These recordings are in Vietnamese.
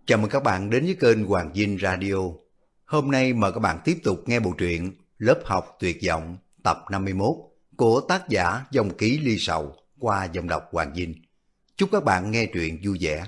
Chào mừng các bạn đến với kênh Hoàng Dinh Radio. Hôm nay mời các bạn tiếp tục nghe bộ truyện Lớp học tuyệt vọng tập 51 của tác giả Dòng Ký Ly Sầu qua giọng đọc Hoàng Dinh. Chúc các bạn nghe truyện vui vẻ.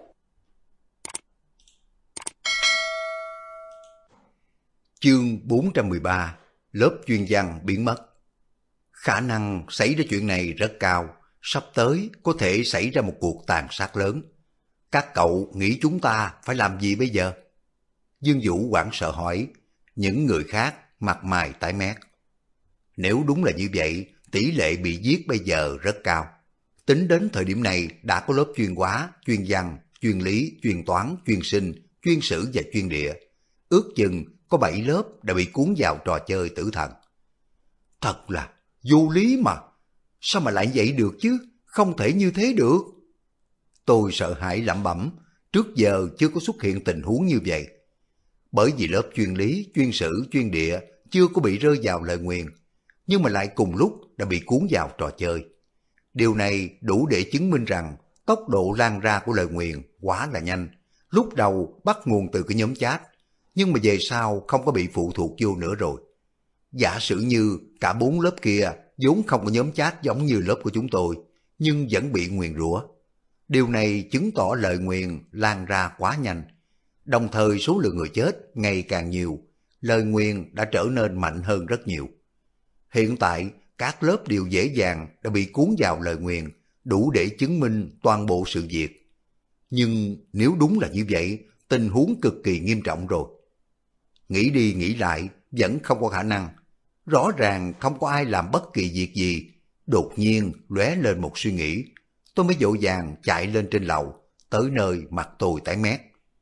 Chương 413: Lớp chuyên văn biến mất. Khả năng xảy ra chuyện này rất cao, sắp tới có thể xảy ra một cuộc tàn sát lớn. Các cậu nghĩ chúng ta phải làm gì bây giờ? Dương Vũ hoảng sợ hỏi, những người khác mặt mày tái mét. Nếu đúng là như vậy, tỷ lệ bị giết bây giờ rất cao. Tính đến thời điểm này đã có lớp chuyên hóa, chuyên văn, chuyên lý, chuyên toán, chuyên sinh, chuyên sử và chuyên địa. Ước chừng có 7 lớp đã bị cuốn vào trò chơi tử thần. Thật là vô lý mà. Sao mà lại vậy được chứ? Không thể như thế được. Tôi sợ hãi lẩm bẩm, trước giờ chưa có xuất hiện tình huống như vậy. Bởi vì lớp chuyên lý, chuyên sử, chuyên địa chưa có bị rơi vào lời nguyền, nhưng mà lại cùng lúc đã bị cuốn vào trò chơi. Điều này đủ để chứng minh rằng tốc độ lan ra của lời nguyền quá là nhanh. Lúc đầu bắt nguồn từ cái nhóm chat, nhưng mà về sau không có bị phụ thuộc vô nữa rồi. Giả sử như cả 4 lớp kia vốn không có nhóm chat giống như lớp của chúng tôi, nhưng vẫn bị nguyền rủa. Điều này chứng tỏ lời nguyền lan ra quá nhanh. Đồng thời số lượng người chết ngày càng nhiều, lời nguyền đã trở nên mạnh hơn rất nhiều. Hiện tại các lớp đều dễ dàng đã bị cuốn vào lời nguyền, đủ để chứng minh toàn bộ sự việc. Nhưng nếu đúng là như vậy, tình huống cực kỳ nghiêm trọng rồi. Nghĩ đi nghĩ lại vẫn không có khả năng. Rõ ràng không có ai làm bất kỳ việc gì. Đột nhiên lóe lên một suy nghĩ. Tôi mới vội vàng chạy lên trên lầu, tới nơi mặt tôi tái mét.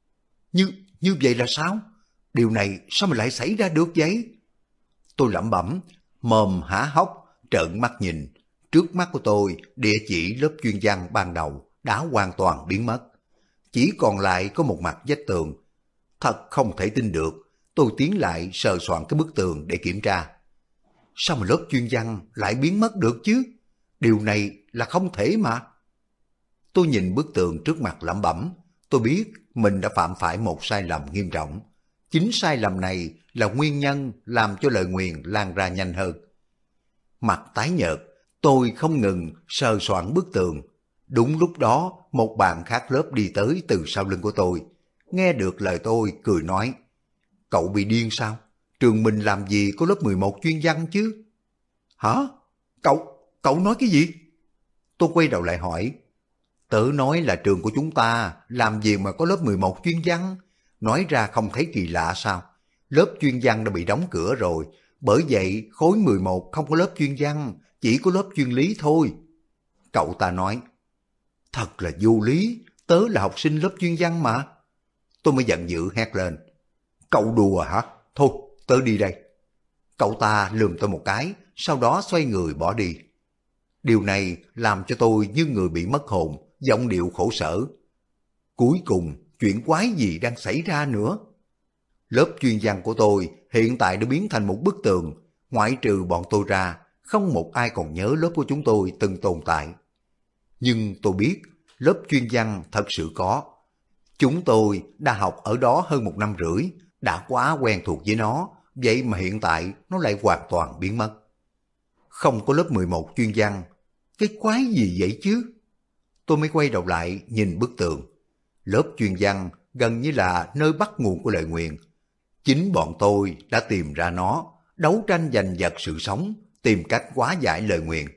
Như vậy là sao? Điều này sao mà lại xảy ra được vậy? Tôi lẩm bẩm, mồm há hốc, trợn mắt nhìn. Trước mắt của tôi, địa chỉ lớp chuyên văn ban đầu đã hoàn toàn biến mất. Chỉ còn lại có một mặt vách tường. Thật không thể tin được, tôi tiến lại sờ soạn cái bức tường để kiểm tra. Sao mà lớp chuyên văn lại biến mất được chứ? Điều này là không thể mà. Tôi nhìn bức tường trước mặt lẩm bẩm, tôi biết mình đã phạm phải một sai lầm nghiêm trọng. Chính sai lầm này là nguyên nhân làm cho lời nguyền lan ra nhanh hơn. Mặt tái nhợt, tôi không ngừng sờ soạn bức tường. Đúng lúc đó, một bạn khác lớp đi tới từ sau lưng của tôi. Nghe được lời tôi, cười nói, cậu bị điên sao? Trường mình làm gì có lớp 11 chuyên văn chứ? Hả? Cậu nói cái gì? Tôi quay đầu lại hỏi, tớ nói là trường của chúng ta làm gì mà có lớp 11 chuyên văn? Nói ra không thấy kỳ lạ sao? Lớp chuyên văn đã bị đóng cửa rồi, bởi vậy khối 11 không có lớp chuyên văn, chỉ có lớp chuyên lý thôi. Cậu ta nói, thật là vô lý, tớ là học sinh lớp chuyên văn mà. Tôi mới giận dữ hét lên, cậu đùa hả? Thôi, tớ đi đây. Cậu ta lườm tôi một cái, sau đó xoay người bỏ đi. Điều này làm cho tôi như người bị mất hồn, giọng điệu khổ sở. Cuối cùng, chuyện quái gì đang xảy ra nữa? Lớp chuyên văn của tôi hiện tại đã biến thành một bức tường. Ngoại trừ bọn tôi ra, không một ai còn nhớ lớp của chúng tôi từng tồn tại. Nhưng tôi biết, lớp chuyên văn thật sự có. Chúng tôi đã học ở đó hơn 1 năm rưỡi, đã quá quen thuộc với nó, vậy mà hiện tại nó lại hoàn toàn biến mất. Không có lớp 11 chuyên văn, cái quái gì vậy chứ? Tôi mới quay đầu lại nhìn bức tường. Lớp chuyên văn gần như là nơi bắt nguồn của lời nguyền. Chính bọn tôi đã tìm ra nó, đấu tranh giành giật sự sống, tìm cách hóa giải lời nguyền.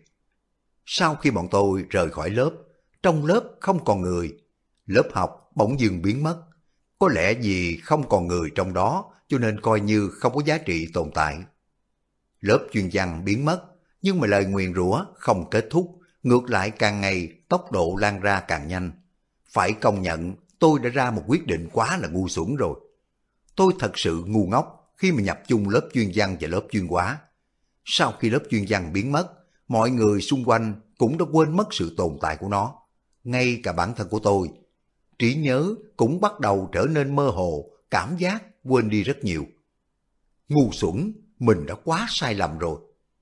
Sau khi bọn tôi rời khỏi lớp, trong lớp không còn người. Lớp học bỗng dưng biến mất. Có lẽ vì không còn người trong đó cho nên coi như không có giá trị tồn tại. Lớp chuyên văn biến mất, nhưng mà lời nguyền rủa không kết thúc, ngược lại càng ngày tốc độ lan ra càng nhanh. Phải công nhận tôi đã ra một quyết định quá là ngu xuẩn rồi. Tôi thật sự ngu ngốc khi mà nhập chung lớp chuyên văn và lớp chuyên hóa. Sau khi lớp chuyên văn biến mất, mọi người xung quanh cũng đã quên mất sự tồn tại của nó. Ngay cả bản thân của tôi, trí nhớ cũng bắt đầu trở nên mơ hồ, cảm giác quên đi rất nhiều. Ngu xuẩn, mình đã quá sai lầm rồi.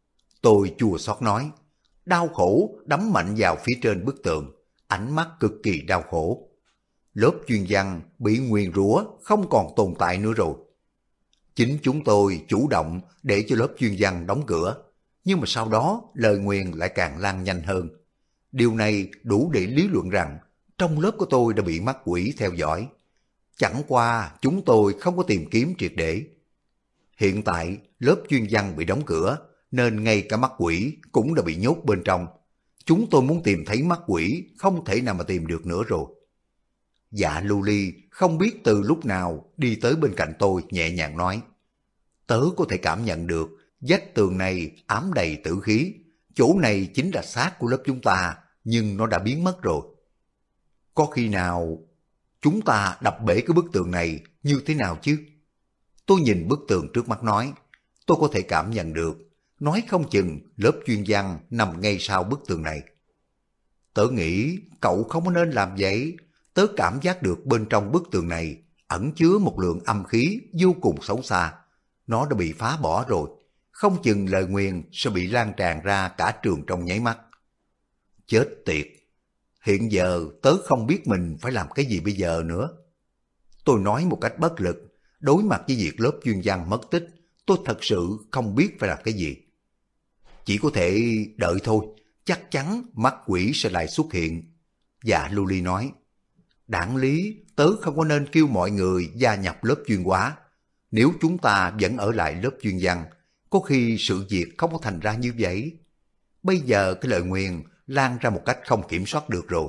Tôi chua xót nói, đau khổ đấm mạnh vào phía trên bức tường, ánh mắt cực kỳ đau khổ. lớp chuyên văn bị nguyền rủa không còn tồn tại nữa rồi. Chính chúng tôi chủ động để cho lớp chuyên văn đóng cửa, nhưng mà sau đó lời nguyền lại càng lan nhanh hơn. Điều này đủ để lý luận rằng trong lớp của tôi đã bị mắt quỷ theo dõi. Chẳng qua chúng tôi không có tìm kiếm triệt để. Hiện tại lớp chuyên văn bị đóng cửa, nên ngay cả mắt quỷ cũng đã bị nhốt bên trong. Chúng tôi muốn tìm thấy mắt quỷ không thể nào mà tìm được nữa rồi. Dạ Lưu Ly không biết từ lúc nào đi tới bên cạnh tôi nhẹ nhàng nói: tớ có thể cảm nhận được vách tường này ám đầy tử khí. Chỗ này chính là xác của lớp chúng ta, nhưng nó đã biến mất rồi. Có khi nào chúng ta đập bể cái bức tường này như thế nào chứ? Tôi nhìn bức tường trước mắt nói, tôi có thể cảm nhận được, nói không chừng lớp chuyên văn nằm ngay sau bức tường này. Tớ nghĩ cậu không có nên làm vậy. Tớ cảm giác được bên trong bức tường này ẩn chứa một lượng âm khí vô cùng xấu xa. Nó đã bị phá bỏ rồi, không chừng lời nguyền sẽ bị lan tràn ra cả trường trong nháy mắt. Chết tiệt! Hiện giờ tớ không biết mình phải làm cái gì bây giờ nữa. Tôi nói một cách bất lực, đối mặt với việc lớp chuyên văn mất tích, tôi thật sự không biết phải làm cái gì. Chỉ có thể đợi thôi, chắc chắn mắt quỷ sẽ lại xuất hiện. Dạ Lưu Ly nói, đáng lý tớ không có nên kêu mọi người gia nhập lớp chuyên hóa. Nếu chúng ta vẫn ở lại lớp chuyên văn, có khi sự việc không có thành ra như vậy. Bây giờ cái lời nguyền lan ra một cách không kiểm soát được rồi.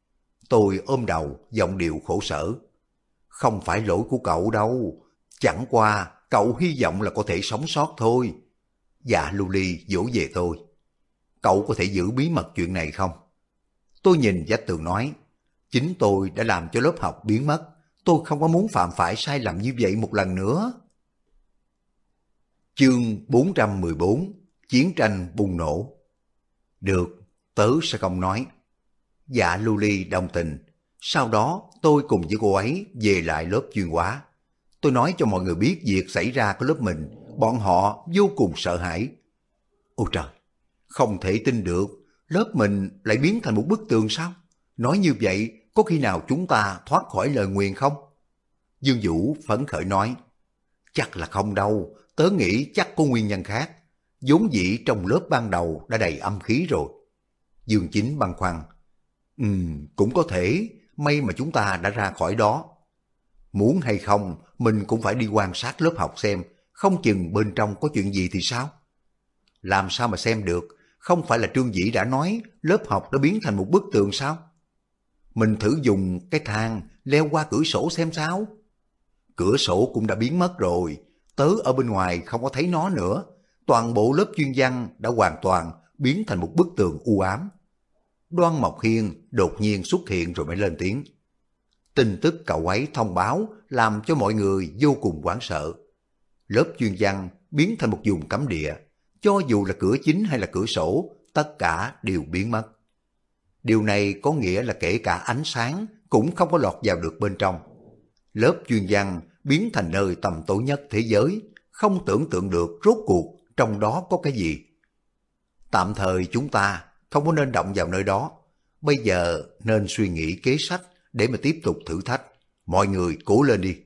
Tôi ôm đầu, giọng điệu khổ sở. Không phải lỗi của cậu đâu, chẳng qua cậu hy vọng là có thể sống sót thôi. Dạ Lưu Ly dỗ về tôi. Cậu có thể giữ bí mật chuyện này không? Tôi nhìn vách tường nói, chính tôi đã làm cho lớp học biến mất. Tôi không có muốn phạm phải sai lầm như vậy một lần nữa. Chương 414: Chiến tranh bùng nổ. Được, tớ sẽ không nói. Dạ Lưu Ly đồng tình. Sau đó tôi cùng với cô ấy về lại lớp chuyên hóa. Tôi nói cho mọi người biết việc xảy ra của lớp mình. Bọn họ vô cùng sợ hãi. Ôi trời, không thể tin được, lớp mình lại biến thành một bức tường sao? Nói như vậy, có khi nào chúng ta thoát khỏi lời nguyền không? Dương Vũ phấn khởi nói, chắc là không đâu, tớ nghĩ chắc có nguyên nhân khác. Vốn dĩ trong lớp ban đầu đã đầy âm khí rồi. Dương Chính băn khoăn, cũng có thể, may mà chúng ta đã ra khỏi đó. Muốn hay không, mình cũng phải đi quan sát lớp học xem, không chừng bên trong có chuyện gì thì sao? Làm sao mà xem được, không phải là Trương Dĩ đã nói lớp học đã biến thành một bức tường sao? Mình thử dùng cái thang leo qua cửa sổ xem sao? Cửa sổ cũng đã biến mất rồi, tớ ở bên ngoài không có thấy nó nữa. Toàn bộ lớp chuyên văn đã hoàn toàn biến thành một bức tường u ám. Đoan Mộc Hiên đột nhiên xuất hiện rồi mới lên tiếng. Tin tức cậu ấy thông báo làm cho mọi người vô cùng hoảng sợ. Lớp chuyên văn biến thành một vùng cấm địa, cho dù là cửa chính hay là cửa sổ, tất cả đều biến mất. Điều này có nghĩa là kể cả ánh sáng cũng không có lọt vào được bên trong. Lớp chuyên văn biến thành nơi tầm tối nhất thế giới, không tưởng tượng được rốt cuộc trong đó có cái gì. Tạm thời chúng ta không có nên động vào nơi đó, bây giờ nên suy nghĩ kế sách để mà tiếp tục thử thách. Mọi người cố lên đi.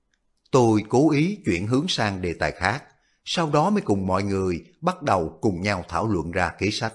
Tôi cố ý chuyển hướng sang đề tài khác, sau đó mới cùng mọi người bắt đầu cùng nhau thảo luận ra kế sách.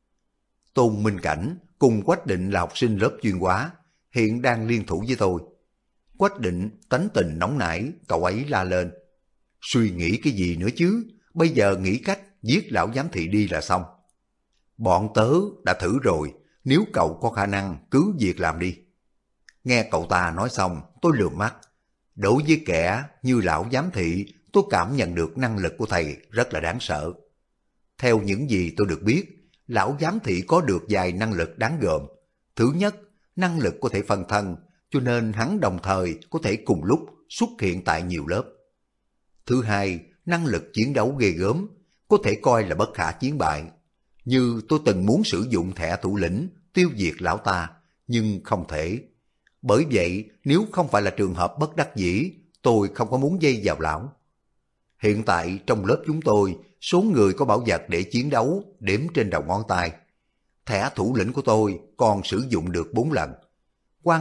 Tôn Minh Cảnh cùng Quách Định là học sinh lớp chuyên hóa, hiện đang liên thủ với tôi. Quách Định tánh tình nóng nảy, cậu ấy la lên. Suy nghĩ cái gì nữa chứ, bây giờ nghĩ cách giết lão giám thị đi là xong. Bọn tớ đã thử rồi, nếu cậu có khả năng cứ việc làm đi. Nghe cậu ta nói xong, tôi lườm mắt. Đối với kẻ như lão giám thị, tôi cảm nhận được năng lực của thầy rất là đáng sợ. Theo những gì tôi được biết, lão giám thị có được vài năng lực đáng gờm. Thứ nhất, năng lực có thể phân thân, cho nên hắn đồng thời có thể cùng lúc xuất hiện tại nhiều lớp. Thứ hai, năng lực chiến đấu ghê gớm, có thể coi là bất khả chiến bại. Như tôi từng muốn sử dụng thẻ thủ lĩnh tiêu diệt lão ta, nhưng không thể. Bởi vậy, nếu không phải là trường hợp bất đắc dĩ, tôi không có muốn dây vào lão. Hiện tại trong lớp chúng tôi, số người có bảo vật để chiến đấu đếm trên đầu ngón tay. Thẻ thủ lĩnh của tôi còn sử dụng được 4 lần. Quan Ngọc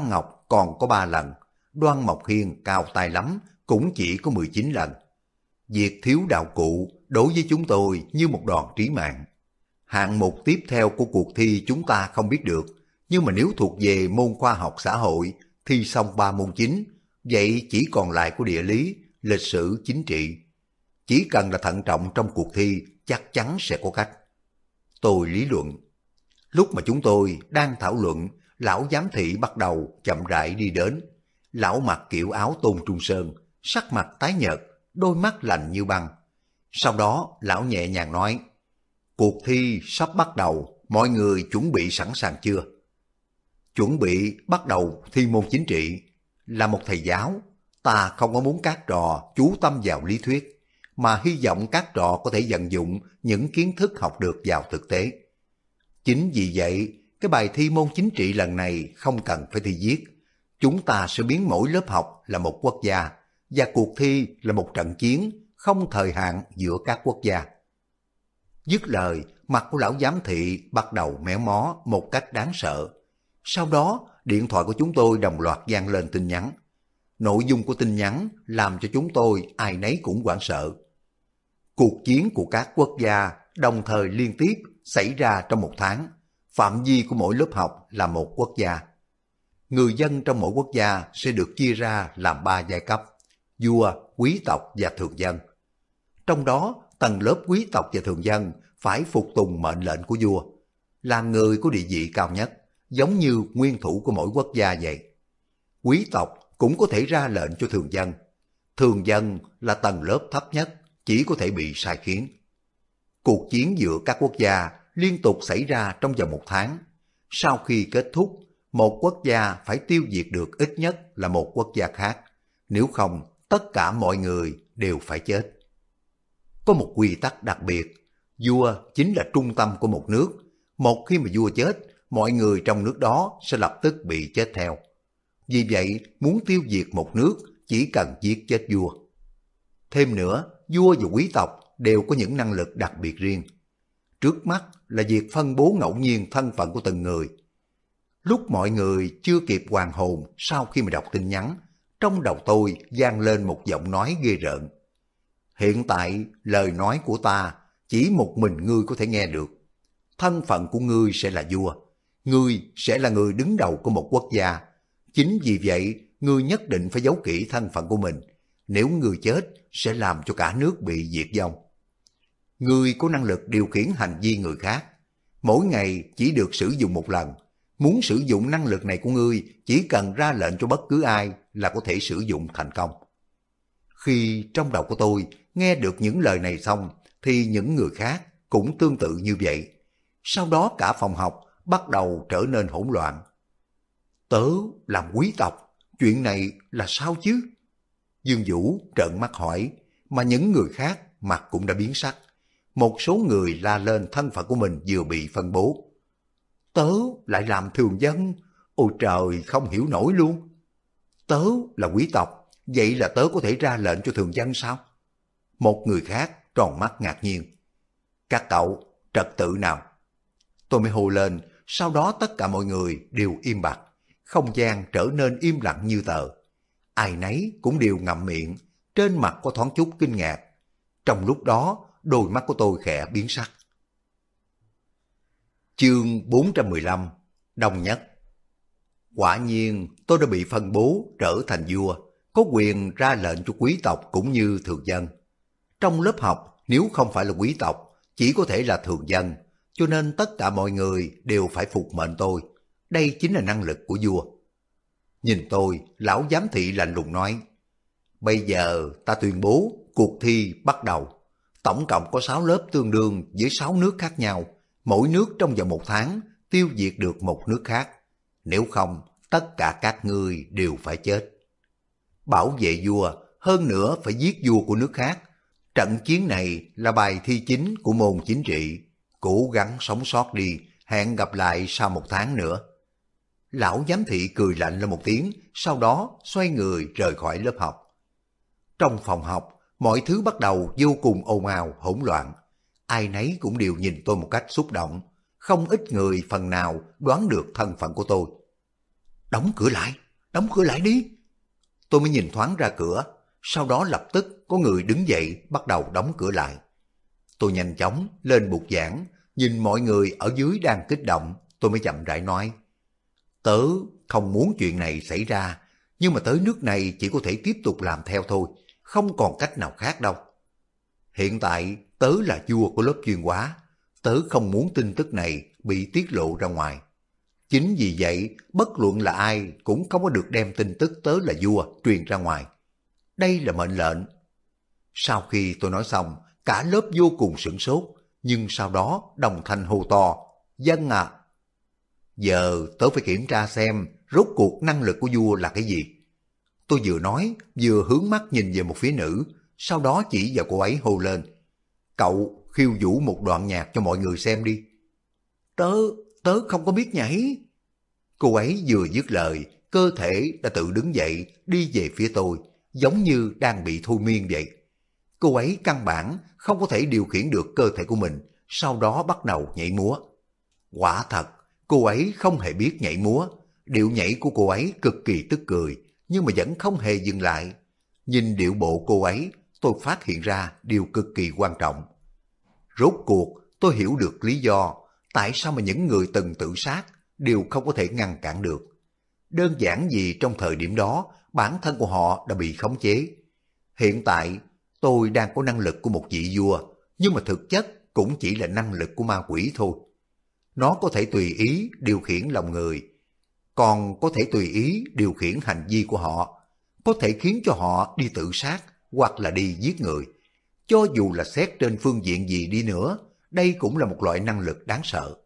còn có 3 lần, Đoan Mộc Hiên cao tay lắm cũng chỉ có 19 lần. Việc thiếu đạo cụ đối với chúng tôi như một đòn trí mạng. Hạng mục tiếp theo của cuộc thi chúng ta không biết được, nhưng mà nếu thuộc về môn khoa học xã hội, thi xong 3 môn chính, vậy chỉ còn lại của địa lý, lịch sử, chính trị. Chỉ cần là thận trọng trong cuộc thi, chắc chắn sẽ có cách. Tôi lý luận. Lúc mà chúng tôi đang thảo luận, lão giám thị bắt đầu chậm rãi đi đến. Lão mặc kiểu áo Tôn Trung Sơn, sắc mặt tái nhợt, đôi mắt lạnh như băng. Sau đó lão nhẹ nhàng nói, cuộc thi sắp bắt đầu, mọi người chuẩn bị sẵn sàng chưa? Chuẩn bị bắt đầu thi môn chính trị. Là một thầy giáo, ta không có muốn các trò chú tâm vào lý thuyết, mà hy vọng các trò có thể vận dụng những kiến thức học được vào thực tế. Chính vì vậy, cái bài thi môn chính trị lần này không cần phải thi viết. Chúng ta sẽ biến mỗi lớp học là một quốc gia, và cuộc thi là một trận chiến không thời hạn giữa các quốc gia. Dứt lời, mặt của lão giám thị bắt đầu méo mó một cách đáng sợ. Sau đó, điện thoại của chúng tôi đồng loạt vang lên tin nhắn. Nội dung của tin nhắn làm cho chúng tôi ai nấy cũng hoảng sợ. Cuộc chiến của các quốc gia đồng thời liên tiếp xảy ra trong một tháng. Phạm vi của mỗi lớp học là một quốc gia. Người dân trong mỗi quốc gia sẽ được chia ra làm 3 giai cấp: vua, quý tộc và thường dân. Trong đó, tầng lớp quý tộc và thường dân phải phục tùng mệnh lệnh của vua, là người có địa vị cao nhất, giống như nguyên thủ của mỗi quốc gia vậy. Quý tộc cũng có thể ra lệnh cho thường dân. Thường dân là tầng lớp thấp nhất, chỉ có thể bị sai khiến. Cuộc chiến giữa các quốc gia liên tục xảy ra trong vòng 1 tháng. Sau khi kết thúc, một quốc gia phải tiêu diệt được ít nhất là một quốc gia khác. Nếu không, tất cả mọi người đều phải chết. Có một quy tắc đặc biệt, vua chính là trung tâm của một nước. Một khi mà vua chết, mọi người trong nước đó sẽ lập tức bị chết theo. Vì vậy, muốn tiêu diệt một nước chỉ cần giết chết vua. Thêm nữa, vua và quý tộc đều có những năng lực đặc biệt riêng. Trước mắt là việc phân bố ngẫu nhiên thân phận của từng người. Lúc mọi người chưa kịp hoàn hồn sau khi mà đọc tin nhắn, trong đầu tôi vang lên một giọng nói ghê rợn. Hiện tại, lời nói của ta chỉ một mình ngươi có thể nghe được. Thân phận của ngươi sẽ là vua. Ngươi sẽ là người đứng đầu của một quốc gia. Chính vì vậy, ngươi nhất định phải giấu kỹ thân phận của mình. Nếu ngươi chết, sẽ làm cho cả nước bị diệt vong. Ngươi có năng lực điều khiển hành vi người khác. Mỗi ngày chỉ được sử dụng một lần. Muốn sử dụng năng lực này của ngươi, chỉ cần ra lệnh cho bất cứ ai là có thể sử dụng thành công. Khi trong đầu của tôi nghe được những lời này xong, thì những người khác cũng tương tự như vậy. Sau đó cả phòng học bắt đầu trở nên hỗn loạn. Tớ làm quý tộc, chuyện này là sao chứ? Dương Vũ trợn mắt hỏi, mà những người khác mặt cũng đã biến sắc. Một số người la lên thân phận của mình vừa bị phân bố. Tớ lại làm thường dân, ôi trời không hiểu nổi luôn. Tớ là quý tộc, vậy là tớ có thể ra lệnh cho thường dân sao? Một người khác tròn mắt ngạc nhiên. Các cậu, trật tự nào? Tôi mới hô lên, sau đó tất cả mọi người đều im bặt. Không gian trở nên im lặng như tờ. Ai nấy cũng đều ngậm miệng, trên mặt có thoáng chút kinh ngạc. Trong lúc đó, đôi mắt của tôi khẽ biến sắc. Chương 415, Đồng Nhất. Quả nhiên tôi đã bị phân bố trở thành vua, có quyền ra lệnh cho quý tộc cũng như thường dân. Trong lớp học, nếu không phải là quý tộc, chỉ có thể là thường dân, cho nên tất cả mọi người đều phải phục mệnh tôi. Đây chính là năng lực của vua. Nhìn tôi, lão giám thị lạnh lùng nói, bây giờ ta tuyên bố cuộc thi bắt đầu. Tổng cộng có 6 lớp tương đương với 6 nước khác nhau. Mỗi nước trong vòng 1 tháng tiêu diệt được một nước khác. Nếu không, tất cả các ngươi đều phải chết. Bảo vệ vua, hơn nữa phải giết vua của nước khác. Trận chiến này là bài thi chính của môn chính trị. Cố gắng sống sót đi, hẹn gặp lại sau 1 tháng nữa. Lão giám thị cười lạnh lên một tiếng, sau đó xoay người rời khỏi lớp học. Trong phòng học, mọi thứ bắt đầu vô cùng ồn ào, hỗn loạn. Ai nấy cũng đều nhìn tôi một cách xúc động. Không ít người phần nào đoán được thân phận của tôi. đóng cửa lại đi. Tôi mới nhìn thoáng ra cửa, sau đó lập tức có người đứng dậy bắt đầu đóng cửa lại. Tôi nhanh chóng lên bục giảng, nhìn mọi người ở dưới đang kích động, tôi mới chậm rãi nói. Tớ không muốn chuyện này xảy ra, nhưng mà tới nước này chỉ có thể tiếp tục làm theo thôi, không còn cách nào khác đâu. Hiện tại tớ là vua của lớp chuyên hóa, tớ không muốn tin tức này bị tiết lộ ra ngoài. Chính vì vậy, bất luận là ai cũng không có được đem tin tức tớ là vua truyền ra ngoài. Đây là mệnh lệnh. Sau khi tôi nói xong, cả lớp vô cùng sửng sốt, nhưng sau đó đồng thanh hô to, dân à! Giờ tớ phải kiểm tra xem rốt cuộc năng lực của vua là cái gì. Tôi vừa nói, vừa hướng mắt nhìn về một phía nữ, sau đó chỉ vào cô ấy hô lên. Cậu khiêu vũ một đoạn nhạc cho mọi người xem đi. Tớ không có biết nhảy. Cô ấy vừa dứt lời, cơ thể đã tự đứng dậy, đi về phía tôi, giống như đang bị thôi miên vậy. Cô ấy căn bản không có thể điều khiển được cơ thể của mình, sau đó bắt đầu nhảy múa. Quả thật, cô ấy không hề biết nhảy múa, điệu nhảy của cô ấy cực kỳ tức cười, nhưng mà vẫn không hề dừng lại. Nhìn điệu bộ cô ấy, tôi phát hiện ra điều cực kỳ quan trọng. Rốt cuộc, tôi hiểu được lý do tại sao mà những người từng tự sát đều không có thể ngăn cản được. Đơn giản vì trong thời điểm đó, bản thân của họ đã bị khống chế. Hiện tại, tôi đang có năng lực của một vị vua, nhưng mà thực chất cũng chỉ là năng lực của ma quỷ thôi. Nó có thể tùy ý điều khiển lòng người, còn có thể tùy ý điều khiển hành vi của họ, có thể khiến cho họ đi tự sát hoặc là đi giết người. Cho dù là xét trên phương diện gì đi nữa, đây cũng là một loại năng lực đáng sợ.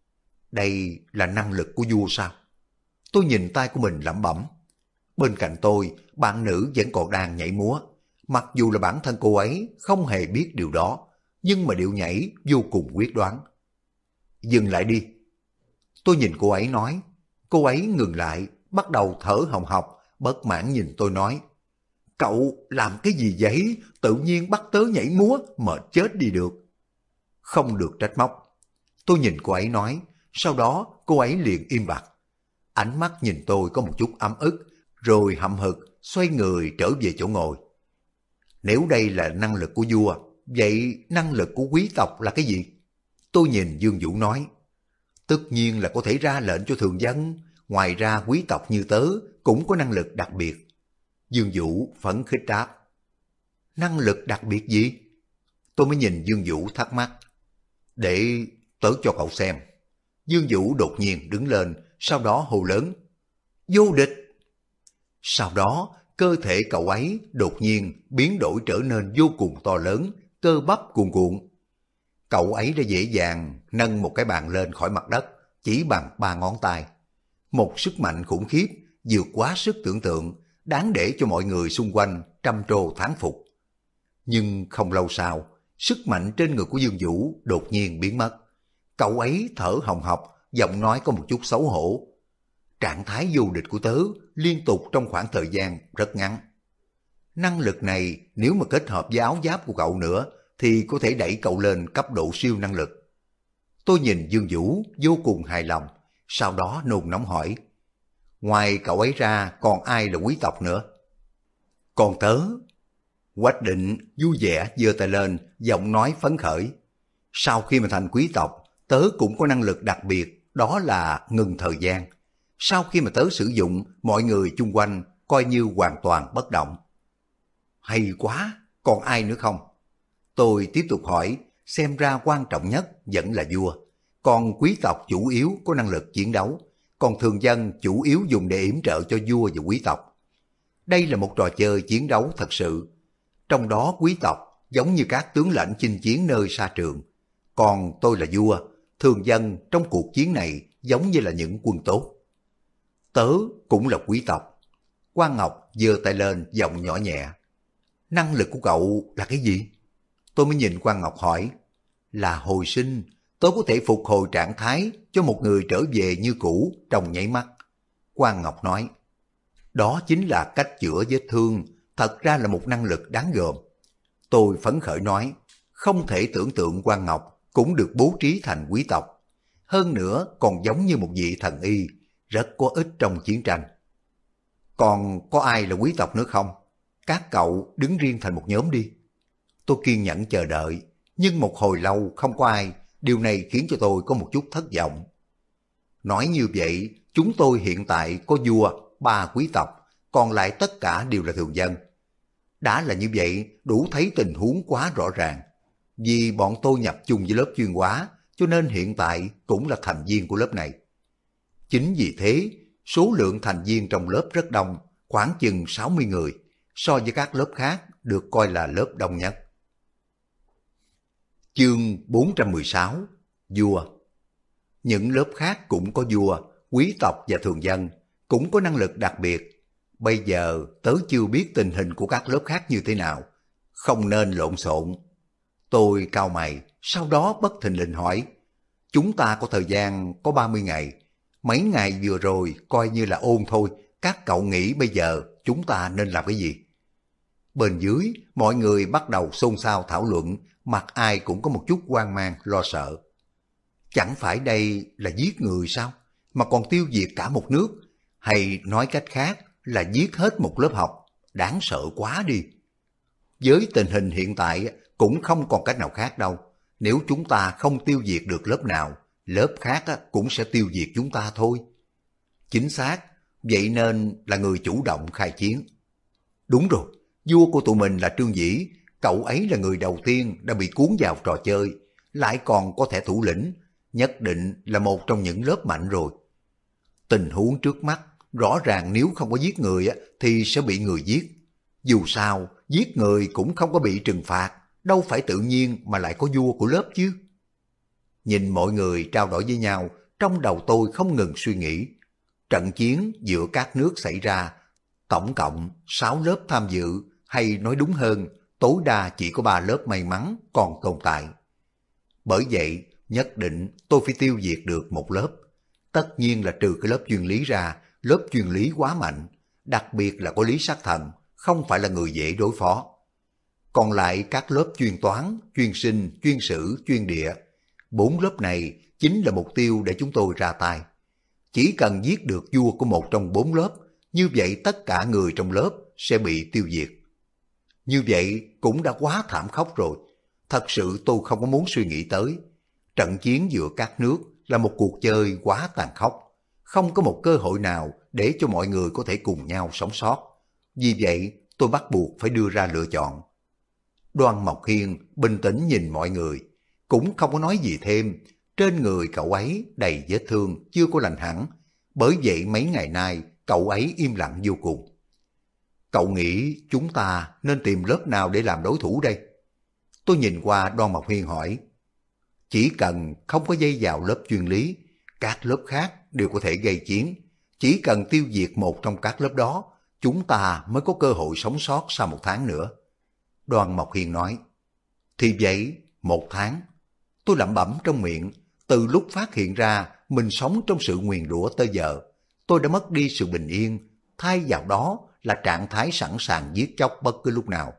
Đây là năng lực của vua sao? Tôi nhìn tay của mình lẩm bẩm. Bên cạnh tôi, bạn nữ vẫn còn đang nhảy múa. Mặc dù là bản thân cô ấy không hề biết điều đó, nhưng mà điệu nhảy vô cùng quyết đoán. Dừng lại đi. Tôi nhìn cô ấy nói. Cô ấy ngừng lại, bắt đầu thở hồng hộc, bất mãn nhìn tôi nói. Cậu làm cái gì vậy? Tự nhiên bắt tớ nhảy múa, mệt chết đi được. Không được trách móc. Tôi nhìn cô ấy nói, sau đó cô ấy liền im bặt. Ánh mắt nhìn tôi có một chút ấm ức, rồi hậm hực xoay người trở về chỗ ngồi. Nếu đây là năng lực của vua, vậy năng lực của quý tộc là cái gì? Tôi nhìn Dương Vũ nói. Tất nhiên là có thể ra lệnh cho thường dân, ngoài ra quý tộc như tớ cũng có năng lực đặc biệt. Dương Vũ phấn khích đáp. Năng lực đặc biệt gì? Tôi mới nhìn Dương Vũ thắc mắc. Để tớ cho cậu xem. Dương Vũ đột nhiên đứng lên, sau đó hô lớn. Vô địch! Sau đó, cơ thể cậu ấy đột nhiên biến đổi trở nên vô cùng to lớn, cơ bắp cuồn cuộn. Cậu ấy đã dễ dàng nâng một cái bàn lên khỏi mặt đất, chỉ bằng 3 ngón tay. Một sức mạnh khủng khiếp, vượt quá sức tưởng tượng, đáng để cho mọi người xung quanh trầm trồ thán phục. Nhưng không lâu sau, sức mạnh trên người của Dương Vũ đột nhiên biến mất. Cậu ấy thở hồng hộc, giọng nói có một chút xấu hổ. Trạng thái vô địch của tớ liên tục trong khoảng thời gian rất ngắn. Năng lực này nếu mà kết hợp với áo giáp của cậu nữa thì có thể đẩy cậu lên cấp độ siêu năng lực. Tôi nhìn Dương Vũ vô cùng hài lòng, sau đó nôn nóng hỏi. Ngoài cậu ấy ra còn ai là quý tộc nữa? Còn tớ. Quách Định vui vẻ giơ tay lên, giọng nói phấn khởi. Sau khi mà thành quý tộc, tớ cũng có năng lực đặc biệt, đó là ngừng thời gian. Sau khi mà tớ sử dụng, mọi người chung quanh coi như hoàn toàn bất động. Hay quá, còn ai nữa không? Tôi tiếp tục hỏi, xem ra quan trọng nhất vẫn là vua. Còn quý tộc chủ yếu có năng lực chiến đấu, còn thường dân chủ yếu dùng để yểm trợ cho vua và quý tộc. Đây là một trò chơi chiến đấu thật sự. Trong đó quý tộc giống như các tướng lãnh chinh chiến nơi xa trường. Còn tôi là vua, thường dân trong cuộc chiến này giống như là những quân tốt. Tớ cũng là quý tộc. Quan Ngọc giơ tay lên, giọng nhỏ nhẹ. Năng lực của cậu là cái gì? Tôi mới nhìn Quan Ngọc hỏi. Là hồi sinh, tớ có thể phục hồi trạng thái cho một người trở về như cũ trong nháy mắt. Quan Ngọc nói. Đó chính là cách chữa vết thương, thật ra là một năng lực đáng gờm. Tôi phấn khởi nói, không thể tưởng tượng Quan Ngọc cũng được bố trí thành quý tộc. Hơn nữa còn giống như một vị thần y, rất có ích trong chiến tranh. Còn có ai là quý tộc nữa không? Các cậu đứng riêng thành một nhóm đi. Tôi kiên nhẫn chờ đợi, nhưng một hồi lâu không có ai, điều này khiến cho tôi có một chút thất vọng. Nói như vậy, chúng tôi hiện tại có vua, 3 quý tộc, còn lại tất cả đều là thường dân. Đã là như vậy, đủ thấy tình huống quá rõ ràng. Vì bọn tôi nhập chung với lớp chuyên hóa, cho nên hiện tại cũng là thành viên của lớp này. Chính vì thế, số lượng thành viên trong lớp rất đông, khoảng chừng 60 người, so với các lớp khác được coi là lớp đông nhất. Chương 416: Vua. Những lớp khác cũng có vua, quý tộc và thường dân, cũng có năng lực đặc biệt. Bây giờ tớ chưa biết tình hình của các lớp khác như thế nào, không nên lộn xộn. Tôi cau mày, sau đó bất thình lình hỏi, chúng ta có thời gian có 30 ngày, mấy ngày vừa rồi coi như là ôn thôi, các cậu nghĩ bây giờ chúng ta nên làm cái gì? Bên dưới, mọi người bắt đầu xôn xao thảo luận, mặt ai cũng có một chút hoang mang, lo sợ. Chẳng phải đây là giết người sao? Mà còn tiêu diệt cả một nước, hay nói cách khác là giết hết một lớp học, đáng sợ quá đi. Với tình hình hiện tại cũng không còn cách nào khác đâu. Nếu chúng ta không tiêu diệt được lớp nào, lớp khác cũng sẽ tiêu diệt chúng ta thôi. Chính xác, vậy nên là người chủ động khai chiến. Đúng rồi, vua của tụi mình là Trương Dĩ, cậu ấy là người đầu tiên đã bị cuốn vào trò chơi, lại còn có thể thủ lĩnh, nhất định là một trong những lớp mạnh rồi. Tình huống trước mắt, rõ ràng nếu không có giết người thì sẽ bị người giết. Dù sao, giết người cũng không có bị trừng phạt, đâu phải tự nhiên mà lại có vua của lớp chứ. Nhìn mọi người trao đổi với nhau, trong đầu tôi không ngừng suy nghĩ. Trận chiến giữa các nước xảy ra, tổng cộng 6 lớp tham dự, hay nói đúng hơn, tối đa chỉ có 3 lớp may mắn còn tồn tại. Bởi vậy, nhất định tôi phải tiêu diệt được một lớp. Tất nhiên là trừ cái lớp chuyên lý ra, lớp chuyên lý quá mạnh, đặc biệt là có lý sát thần, không phải là người dễ đối phó. Còn lại các lớp chuyên toán, chuyên sinh, chuyên sử, chuyên địa, 4 lớp này chính là mục tiêu để chúng tôi ra tay. Chỉ cần giết được vua của một trong 4 lớp, như vậy tất cả người trong lớp sẽ bị tiêu diệt. Như vậy cũng đã quá thảm khốc rồi. Thật sự tôi không có muốn suy nghĩ tới. Trận chiến giữa các nước là một cuộc chơi quá tàn khốc. Không có một cơ hội nào để cho mọi người có thể cùng nhau sống sót. Vì vậy tôi bắt buộc phải đưa ra lựa chọn. Đoan Mộc Hiên bình tĩnh nhìn mọi người, cũng không có nói gì thêm. Trên người cậu ấy đầy vết thương chưa có lành hẳn, bởi vậy mấy ngày nay cậu ấy im lặng vô cùng. Cậu nghĩ chúng ta nên tìm lớp nào để làm đối thủ đây? Tôi nhìn qua Đoan Mộc Hiên hỏi. Chỉ cần không có dây vào lớp chuyên lý, các lớp khác đều có thể gây chiến. Chỉ cần tiêu diệt một trong các lớp đó, chúng ta mới có cơ hội sống sót sau 1 tháng nữa. Đoan Mộc Hiên nói. Thì vậy, 1 tháng. Tôi lẩm bẩm trong miệng, từ lúc phát hiện ra mình sống trong sự nguyền rủa tới giờ, tôi đã mất đi sự bình yên, thay vào đó là trạng thái sẵn sàng giết chóc bất cứ lúc nào.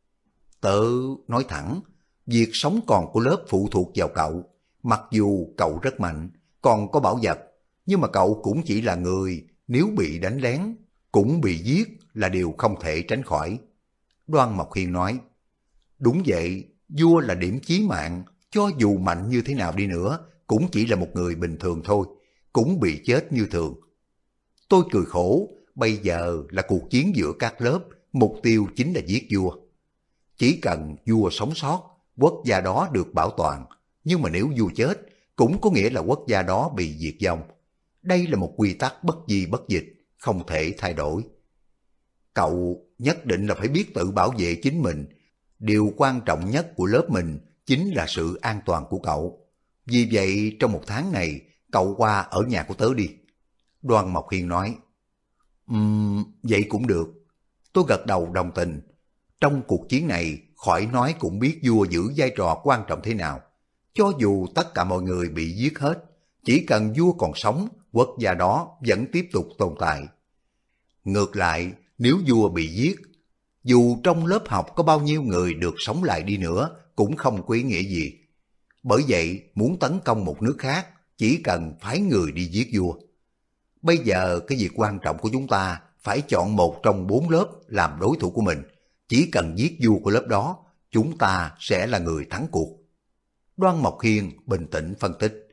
Tớ nói thẳng, việc sống còn của lớp phụ thuộc vào cậu. Mặc dù cậu rất mạnh, còn có bảo vật, nhưng mà cậu cũng chỉ là người, nếu bị đánh lén, cũng bị giết là điều không thể tránh khỏi. Đoan Mộc Hiên nói, đúng vậy, vua là điểm chí mạng, cho dù mạnh như thế nào đi nữa, cũng chỉ là một người bình thường thôi, cũng bị chết như thường. Tôi cười khổ, bây giờ là cuộc chiến giữa các lớp, mục tiêu chính là giết vua. Chỉ cần vua sống sót, quốc gia đó được bảo toàn, nhưng mà nếu vua chết, cũng có nghĩa là quốc gia đó bị diệt vong. Đây là một quy tắc bất di bất dịch, không thể thay đổi. Cậu nhất định là phải biết tự bảo vệ chính mình. Điều quan trọng nhất của lớp mình chính là sự an toàn của cậu. Vì vậy trong 1 tháng này, cậu qua ở nhà của tớ đi. Đoan Mộc Hiên nói. Vậy cũng được. Tôi gật đầu đồng tình. Trong cuộc chiến này, khỏi nói cũng biết vua giữ vai trò quan trọng thế nào. Cho dù tất cả mọi người bị giết hết, chỉ cần vua còn sống, quốc gia đó vẫn tiếp tục tồn tại. Ngược lại, nếu vua bị giết, dù trong lớp học có bao nhiêu người được sống lại đi nữa, cũng không có ý nghĩa gì. Bởi vậy, muốn tấn công một nước khác, chỉ cần phái người đi giết vua. Bây giờ cái việc quan trọng của chúng ta phải chọn một trong 4 lớp làm đối thủ của mình. Chỉ cần giết vua của lớp đó, chúng ta sẽ là người thắng cuộc. Đoan Mộc Hiên bình tĩnh phân tích.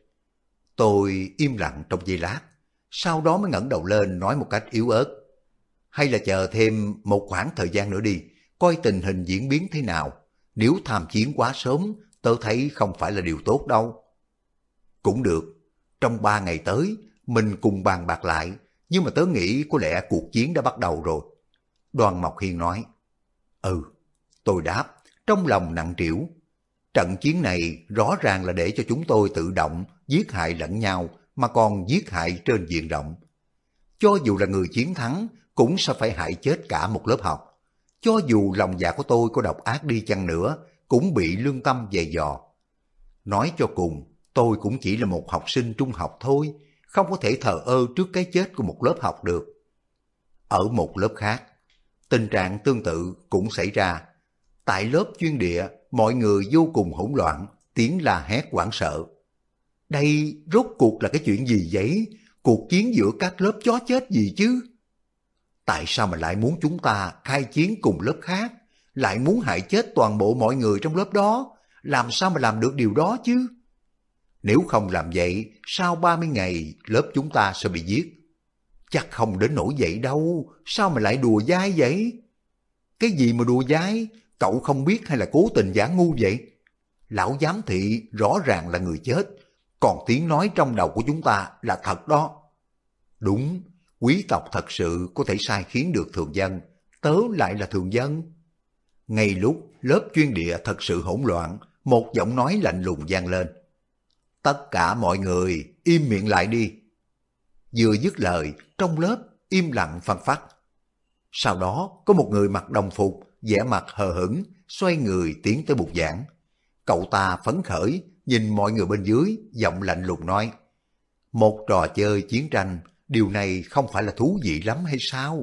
Tôi im lặng trong giây lát, sau đó mới ngẩng đầu lên nói một cách yếu ớt. Hay là chờ thêm một khoảng thời gian nữa đi, coi tình hình diễn biến thế nào. Nếu tham chiến quá sớm, tớ thấy không phải là điều tốt đâu. Cũng được, trong 3 ngày tới, mình cùng bàn bạc lại, nhưng mà tớ nghĩ có lẽ cuộc chiến đã bắt đầu rồi. Đoan Mộc Hiên nói. Ừ, tôi đáp, trong lòng nặng trĩu. Trận chiến này rõ ràng là để cho chúng tôi tự động giết hại lẫn nhau, mà còn giết hại trên diện rộng. Cho dù là người chiến thắng, cũng sẽ phải hại chết cả một lớp học. Cho dù lòng dạ của tôi có độc ác đi chăng nữa, cũng bị lương tâm dày dò. Nói cho cùng, tôi cũng chỉ là một học sinh trung học thôi, không có thể thờ ơ trước cái chết của một lớp học được. Ở một lớp khác, tình trạng tương tự cũng xảy ra. Tại lớp chuyên địa, mọi người vô cùng hỗn loạn, tiếng la hét hoảng sợ. Đây rốt cuộc là cái chuyện gì vậy? Cuộc chiến giữa các lớp chó chết gì chứ? Tại sao mà lại muốn chúng ta khai chiến cùng lớp khác? Lại muốn hại chết toàn bộ mọi người trong lớp đó? Làm sao mà làm được điều đó chứ? Nếu không làm vậy, sau 30 ngày lớp chúng ta sẽ bị giết. Chắc không đến nỗi vậy đâu, sao mà lại đùa dai vậy? Cái gì mà đùa dai? Cậu không biết hay là cố tình giả ngu vậy? Lão giám thị rõ ràng là người chết, còn tiếng nói trong đầu của chúng ta là thật đó. Đúng, quý tộc thật sự có thể sai khiến được thường dân, tớ lại là thường dân. Ngay lúc lớp chuyên địa thật sự hỗn loạn, một giọng nói lạnh lùng vang lên. Tất cả mọi người im miệng lại đi. Vừa dứt lời, trong lớp im lặng phăng phắc. Sau đó có một người mặc đồng phục, vẻ mặt hờ hững, xoay người tiến tới bục giảng. Cậu ta phấn khởi, nhìn mọi người bên dưới, giọng lạnh lùng nói. Một trò chơi chiến tranh, điều này không phải là thú vị lắm hay sao?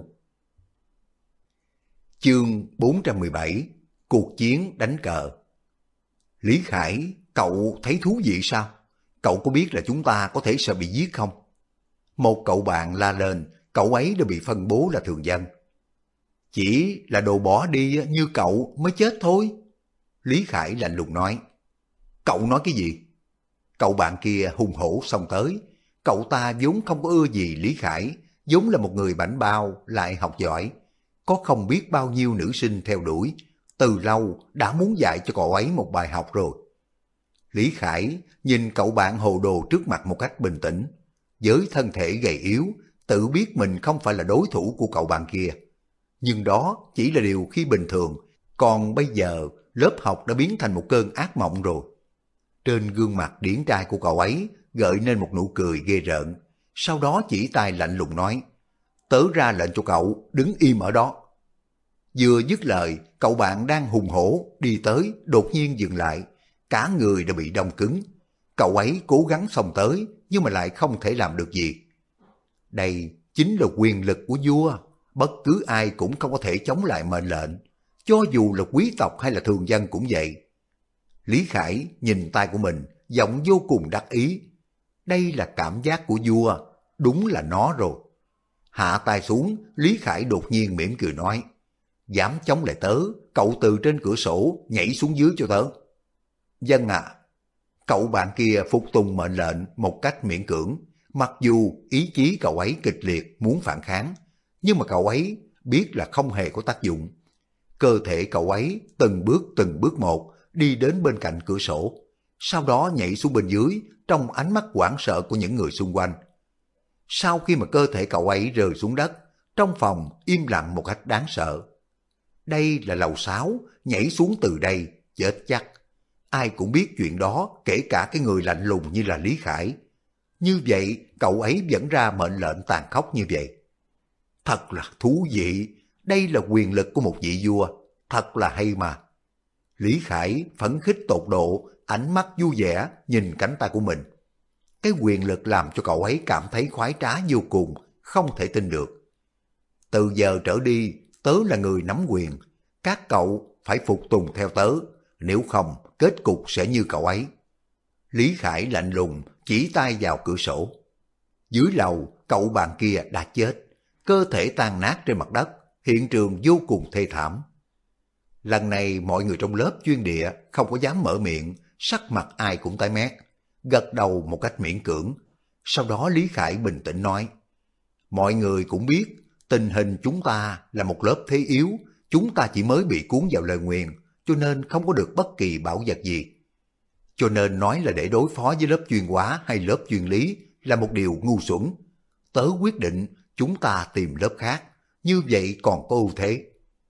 Chương 417, cuộc chiến đánh cờ. Lý Khải, cậu thấy thú vị sao? Cậu có biết là chúng ta có thể sẽ bị giết không? Một cậu bạn la lên, cậu ấy đã bị phân bố là thường dân. Chỉ là đồ bỏ đi như cậu mới chết thôi. Lý Khải lạnh lùng nói. Cậu nói cái gì? Cậu bạn kia hùng hổ xông tới. Cậu ta vốn không có ưa gì Lý Khải, vốn là một người bảnh bao lại học giỏi. Có không biết bao nhiêu nữ sinh theo đuổi, từ lâu đã muốn dạy cho cậu ấy một bài học rồi. Lý Khải nhìn cậu bạn hồ đồ trước mặt một cách bình tĩnh. Với thân thể gầy yếu, tự biết mình không phải là đối thủ của cậu bạn kia. Nhưng đó chỉ là điều khi bình thường, còn bây giờ lớp học đã biến thành một cơn ác mộng rồi. Trên gương mặt điển trai của cậu ấy gợi nên một nụ cười ghê rợn, sau đó chỉ tay lạnh lùng nói, tớ ra lệnh cho cậu đứng im ở đó. Vừa dứt lời, cậu bạn đang hùng hổ đi tới đột nhiên dừng lại, cả người đã bị đông cứng. Cậu ấy cố gắng xông tới nhưng mà lại không thể làm được gì. Đây chính là quyền lực của vua, bất cứ ai cũng không có thể chống lại mệnh lệnh, cho dù là quý tộc hay là thường dân cũng vậy. Lý Khải nhìn tay của mình, giọng vô cùng đắc ý. Đây là cảm giác của vua, đúng là nó rồi. Hạ tay xuống, Lý Khải đột nhiên mỉm cười nói, dám chống lại tớ, cậu từ trên cửa sổ nhảy xuống dưới cho tớ. Dân à. Cậu bạn kia phục tùng mệnh lệnh một cách miễn cưỡng, mặc dù ý chí cậu ấy kịch liệt muốn phản kháng, nhưng mà cậu ấy biết là không hề có tác dụng. Cơ thể cậu ấy từng bước một đi đến bên cạnh cửa sổ, sau đó nhảy xuống bên dưới trong ánh mắt hoảng sợ của những người xung quanh. Sau khi mà cơ thể cậu ấy rơi xuống đất, trong phòng im lặng một cách đáng sợ. Đây là lầu 6, nhảy xuống từ đây, chết chắc. Ai cũng biết chuyện đó, kể cả cái người lạnh lùng như là Lý Khải. Như vậy, cậu ấy vẫn ra mệnh lệnh tàn khốc như vậy. Thật là thú vị, đây là quyền lực của một vị vua, thật là hay mà. Lý Khải phấn khích tột độ, ánh mắt vui vẻ nhìn cánh tay của mình. Cái quyền lực làm cho cậu ấy cảm thấy khoái trá vô cùng, không thể tin được. Từ giờ trở đi, tớ là người nắm quyền, các cậu phải phục tùng theo tớ, nếu không kết cục sẽ như cậu ấy. Lý Khải lạnh lùng chỉ tay vào cửa sổ. Dưới lầu, cậu bạn kia đã chết. cơ thể tan nát trên mặt đất, hiện trường vô cùng thê thảm. Lần này mọi người trong lớp chuyên địa không có dám mở miệng, sắc mặt ai cũng tái mét, gật đầu một cách miễn cưỡng. Sau đó Lý Khải bình tĩnh nói, mọi người cũng biết tình hình chúng ta là một lớp thế yếu, chúng ta chỉ mới bị cuốn vào lời nguyền, cho nên không có được bất kỳ bảo vật gì. Cho nên nói là để đối phó với lớp chuyên hóa hay lớp chuyên lý là một điều ngu xuẩn. Tớ quyết định chúng ta tìm lớp khác, như vậy còn có ưu thế.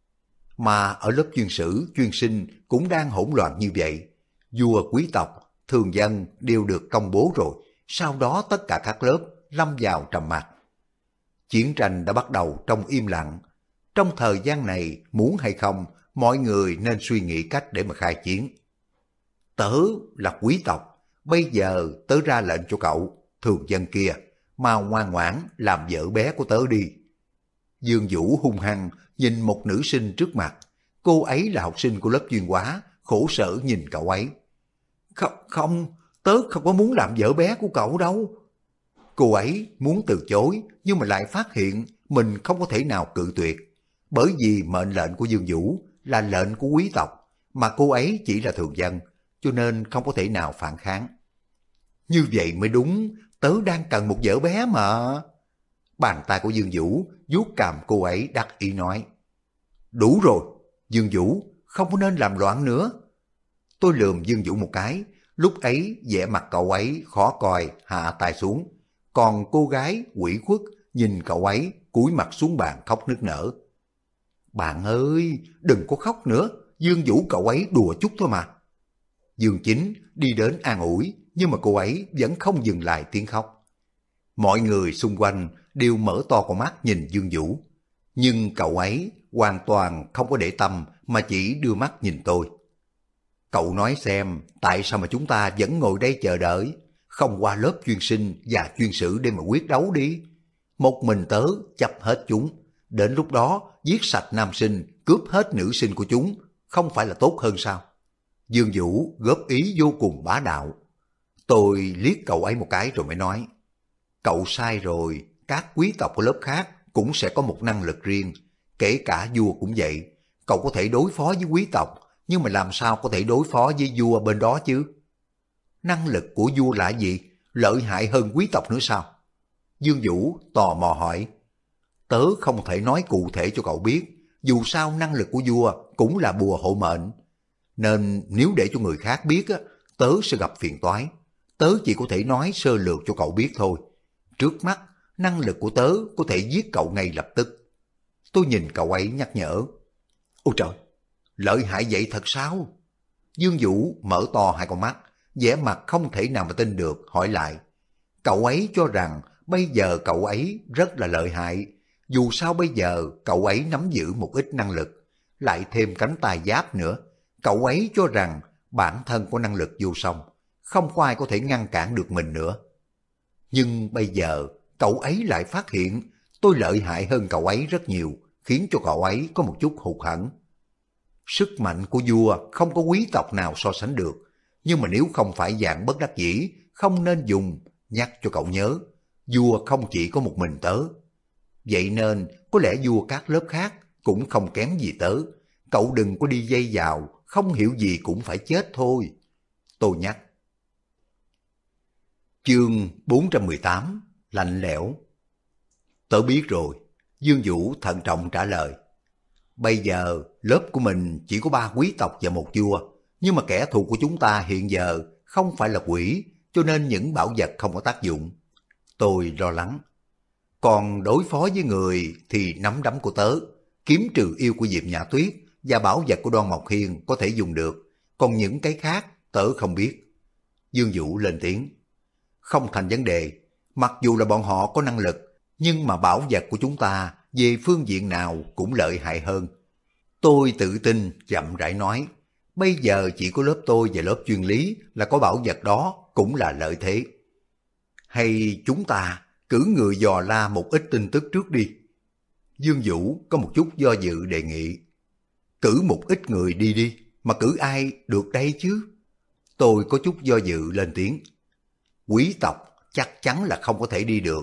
Mà ở lớp chuyên sử, chuyên sinh cũng đang hỗn loạn như vậy. Vua, quý tộc, thường dân đều được công bố rồi, sau đó tất cả các lớp lâm vào trầm mặc. Chiến tranh đã bắt đầu trong im lặng. Trong thời gian này, muốn hay không, mọi người nên suy nghĩ cách để mà khai chiến. Tớ là quý tộc, bây giờ tớ ra lệnh cho cậu, thường dân kia, mau ngoan ngoãn làm vợ bé của tớ đi. Dương Vũ hung hăng nhìn một nữ sinh trước mặt, cô ấy là học sinh của lớp chuyên hóa, khổ sở nhìn cậu ấy. Không, tớ không có muốn làm vợ bé của cậu đâu. Cô ấy muốn từ chối, nhưng mà lại phát hiện mình không có thể nào cự tuyệt, bởi vì mệnh lệnh của Dương Vũ là lệnh của quý tộc, mà cô ấy chỉ là thường dân, cho nên không có thể nào phản kháng. Như vậy mới đúng, tớ đang cần một vợ bé mà. Bàn tay của Dương Vũ vuốt cằm cô ấy đắc ý nói. Đủ rồi, Dương Vũ, không có nên làm loạn nữa. Tôi lườm Dương Vũ một cái, lúc ấy vẻ mặt cậu ấy khó coi, hạ tay xuống. Còn cô gái ủy khuất nhìn cậu ấy cúi mặt xuống bàn khóc nức nở. Bạn ơi, đừng có khóc nữa, Dương Vũ cậu ấy đùa chút thôi mà. Dương Chính đi đến an ủi, nhưng mà cô ấy vẫn không dừng lại tiếng khóc. Mọi người xung quanh đều mở to con mắt nhìn Dương Vũ, nhưng cậu ấy hoàn toàn không có để tâm mà chỉ đưa mắt nhìn tôi. Cậu nói xem, tại sao mà chúng ta vẫn ngồi đây chờ đợi, không qua lớp chuyên sinh và chuyên sử để mà quyết đấu đi. Một mình tớ chấp hết chúng, đến lúc đó giết sạch nam sinh, cướp hết nữ sinh của chúng, không phải là tốt hơn sao? Dương Vũ góp ý vô cùng bá đạo. Tôi liếc cậu ấy một cái rồi mới nói, cậu sai rồi, các quý tộc của lớp khác cũng sẽ có một năng lực riêng, kể cả vua cũng vậy. Cậu có thể đối phó với quý tộc, nhưng mà làm sao có thể đối phó với vua bên đó chứ? Năng lực của vua là gì? Lợi hại hơn quý tộc nữa sao? Dương Vũ tò mò hỏi. Tớ không thể nói cụ thể cho cậu biết, dù sao năng lực của vua cũng là bùa hộ mệnh. Nên nếu để cho người khác biết, tớ sẽ gặp phiền toái. Tớ chỉ có thể nói sơ lược cho cậu biết thôi. Trước mắt, năng lực của tớ có thể giết cậu ngay lập tức. Tôi nhìn cậu ấy nhắc nhở. Ôi trời, lợi hại vậy thật sao? Dương Vũ mở to hai con mắt, vẻ mặt không thể nào mà tin được, hỏi lại. Cậu ấy cho rằng bây giờ cậu ấy rất là lợi hại. Dù sao bây giờ cậu ấy nắm giữ một ít năng lực, lại thêm cánh tay giáp nữa. Cậu ấy cho rằng bản thân có năng lực vô song, không có ai có thể ngăn cản được mình nữa. Nhưng bây giờ cậu ấy lại phát hiện tôi lợi hại hơn cậu ấy rất nhiều, khiến cho cậu ấy có một chút hụt hẫng. Sức mạnh của vua không có quý tộc nào so sánh được, nhưng mà nếu không phải dạng bất đắc dĩ, không nên dùng, nhắc cho cậu nhớ, vua không chỉ có một mình tớ. Vậy nên có lẽ vua các lớp khác cũng không kém gì tớ, cậu đừng có đi dây vào, không hiểu gì cũng phải chết thôi. Tôi nhắc. Chương 418, lạnh lẽo. Tớ biết rồi, Dương Vũ thận trọng trả lời. Bây giờ lớp của mình chỉ có 3 quý tộc và một vua, nhưng mà kẻ thù của chúng ta hiện giờ không phải là quỷ, cho nên những bảo vật không có tác dụng. Tôi lo lắng. Còn đối phó với người thì nắm đấm của tớ, kiếm trừ yêu của Diệp Nhã Tuyết và bảo vật của Đoan Mộc Hiên có thể dùng được, còn những cái khác tớ không biết. Dương Vũ lên tiếng. Không thành vấn đề, mặc dù là bọn họ có năng lực, nhưng mà bảo vật của chúng ta về phương diện nào cũng lợi hại hơn. Tôi tự tin chậm rãi nói, bây giờ chỉ có lớp tôi và lớp chuyên lý là có bảo vật đó, cũng là lợi thế. Hay chúng ta cử người dò la một ít tin tức trước đi. Dương Vũ có một chút do dự đề nghị. Cử một ít người đi đi, mà cử ai được đây chứ? Tôi có chút do dự lên tiếng. Quý tộc chắc chắn là không có thể đi được,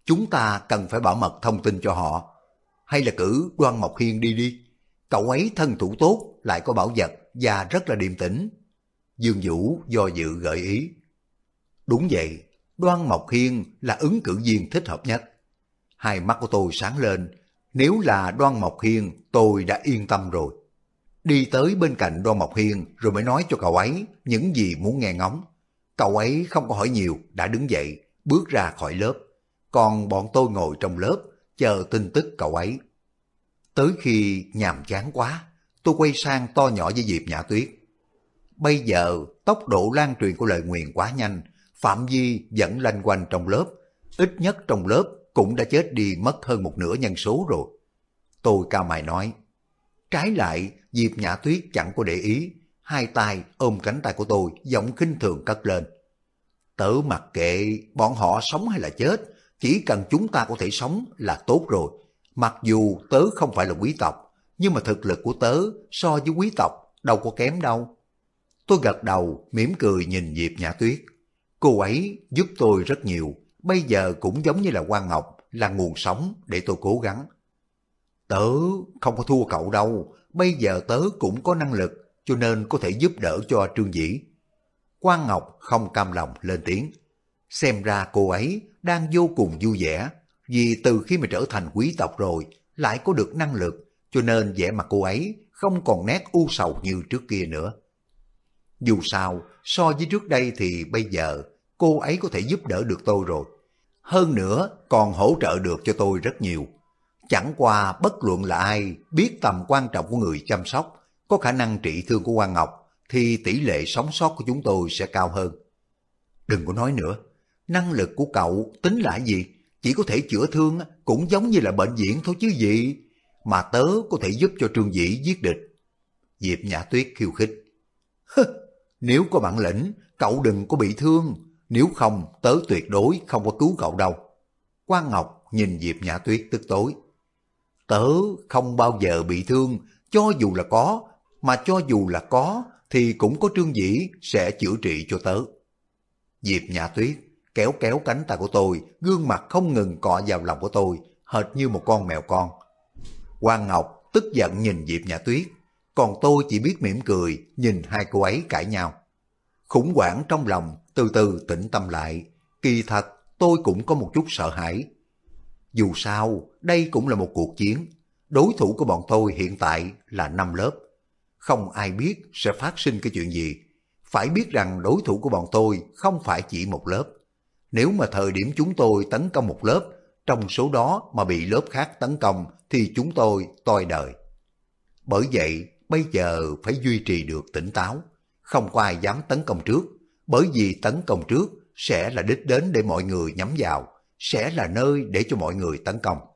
Chúng ta cần phải bảo mật thông tin cho họ. Hay là cử Đoan Mộc Hiên đi đi. Cậu ấy thân thủ tốt, lại có bảo vật và rất là điềm tĩnh. Dương Vũ do dự gợi ý. Đúng vậy, Đoan Mộc Hiên là ứng cử viên thích hợp nhất. Hai mắt của tôi sáng lên. Nếu là Đoan Mộc Hiên, tôi đã yên tâm rồi. Đi tới bên cạnh Đoan Mộc Hiên rồi mới nói cho cậu ấy những gì muốn nghe ngóng. Cậu ấy không có hỏi nhiều, đã đứng dậy, bước ra khỏi lớp. Còn bọn tôi ngồi trong lớp, chờ tin tức cậu ấy. Tới khi nhàm chán quá, tôi quay sang to nhỏ với Diệp Nhã Tuyết. Bây giờ, tốc độ lan truyền của lời nguyền quá nhanh, phạm vi vẫn lanh quanh trong lớp. Ít nhất trong lớp cũng đã chết đi mất hơn một nửa nhân số rồi. Tôi cao mày nói. Trái lại, Diệp Nhã Tuyết chẳng có để ý, hai tay ôm cánh tay của tôi, giọng khinh thường cất lên. Tớ mặc kệ bọn họ sống hay là chết, chỉ cần chúng ta có thể sống là tốt rồi. Mặc dù tớ không phải là quý tộc, nhưng mà thực lực của tớ so với quý tộc đâu có kém đâu. Tôi gật đầu, mỉm cười nhìn Diệp Nhã Tuyết. Cô ấy giúp tôi rất nhiều, bây giờ cũng giống như là Quan Ngọc, là nguồn sống để tôi cố gắng. Tớ không có thua cậu đâu, bây giờ tớ cũng có năng lực, cho nên có thể giúp đỡ cho Trương Dĩ. Quan Ngọc không cam lòng lên tiếng. Xem ra cô ấy đang vô cùng vui vẻ, vì từ khi mà trở thành quý tộc rồi, lại có được năng lực, cho nên vẻ mặt cô ấy không còn nét u sầu như trước kia nữa. Dù sao, so với trước đây thì bây giờ cô ấy có thể giúp đỡ được tôi rồi. Hơn nữa còn hỗ trợ được cho tôi rất nhiều. Chẳng qua bất luận là ai biết tầm quan trọng của người chăm sóc, có khả năng trị thương của Quan Ngọc, thì tỷ lệ sống sót của chúng tôi sẽ cao hơn. Đừng có nói nữa, năng lực của cậu tính là gì? Chỉ có thể chữa thương cũng giống như là bệnh viện thôi chứ gì. Mà tớ có thể giúp cho Trương Dĩ giết địch. Diệp Nhã Tuyết khiêu khích. Nếu có bản lĩnh, cậu đừng có bị thương. Nếu không, tớ tuyệt đối không có cứu cậu đâu. Quan Ngọc nhìn Diệp Nhã Tuyết tức tối. Tớ không bao giờ bị thương, cho dù là có, mà cho dù là có, thì cũng có Trương Dĩ sẽ chữa trị cho tớ. Diệp Nhã Tuyết kéo kéo cánh tay của tôi, gương mặt không ngừng cọ vào lòng của tôi, hệt như một con mèo con. Quan Ngọc tức giận nhìn Diệp Nhã Tuyết, còn tôi chỉ biết mỉm cười nhìn hai cô ấy cãi nhau. Khủng hoảng trong lòng từ từ tĩnh tâm lại, kỳ thật tôi cũng có một chút sợ hãi. Dù sao, đây cũng là một cuộc chiến, đối thủ của bọn tôi hiện tại là 5 lớp. Không ai biết sẽ phát sinh cái chuyện gì. Phải biết rằng đối thủ của bọn tôi không phải chỉ một lớp. Nếu mà thời điểm chúng tôi tấn công một lớp, trong số đó mà bị lớp khác tấn công thì chúng tôi toi đời. Bởi vậy, bây giờ phải duy trì được tỉnh táo. Không có ai dám tấn công trước, bởi vì tấn công trước sẽ là đích đến để mọi người nhắm vào, sẽ là nơi để cho mọi người tấn công.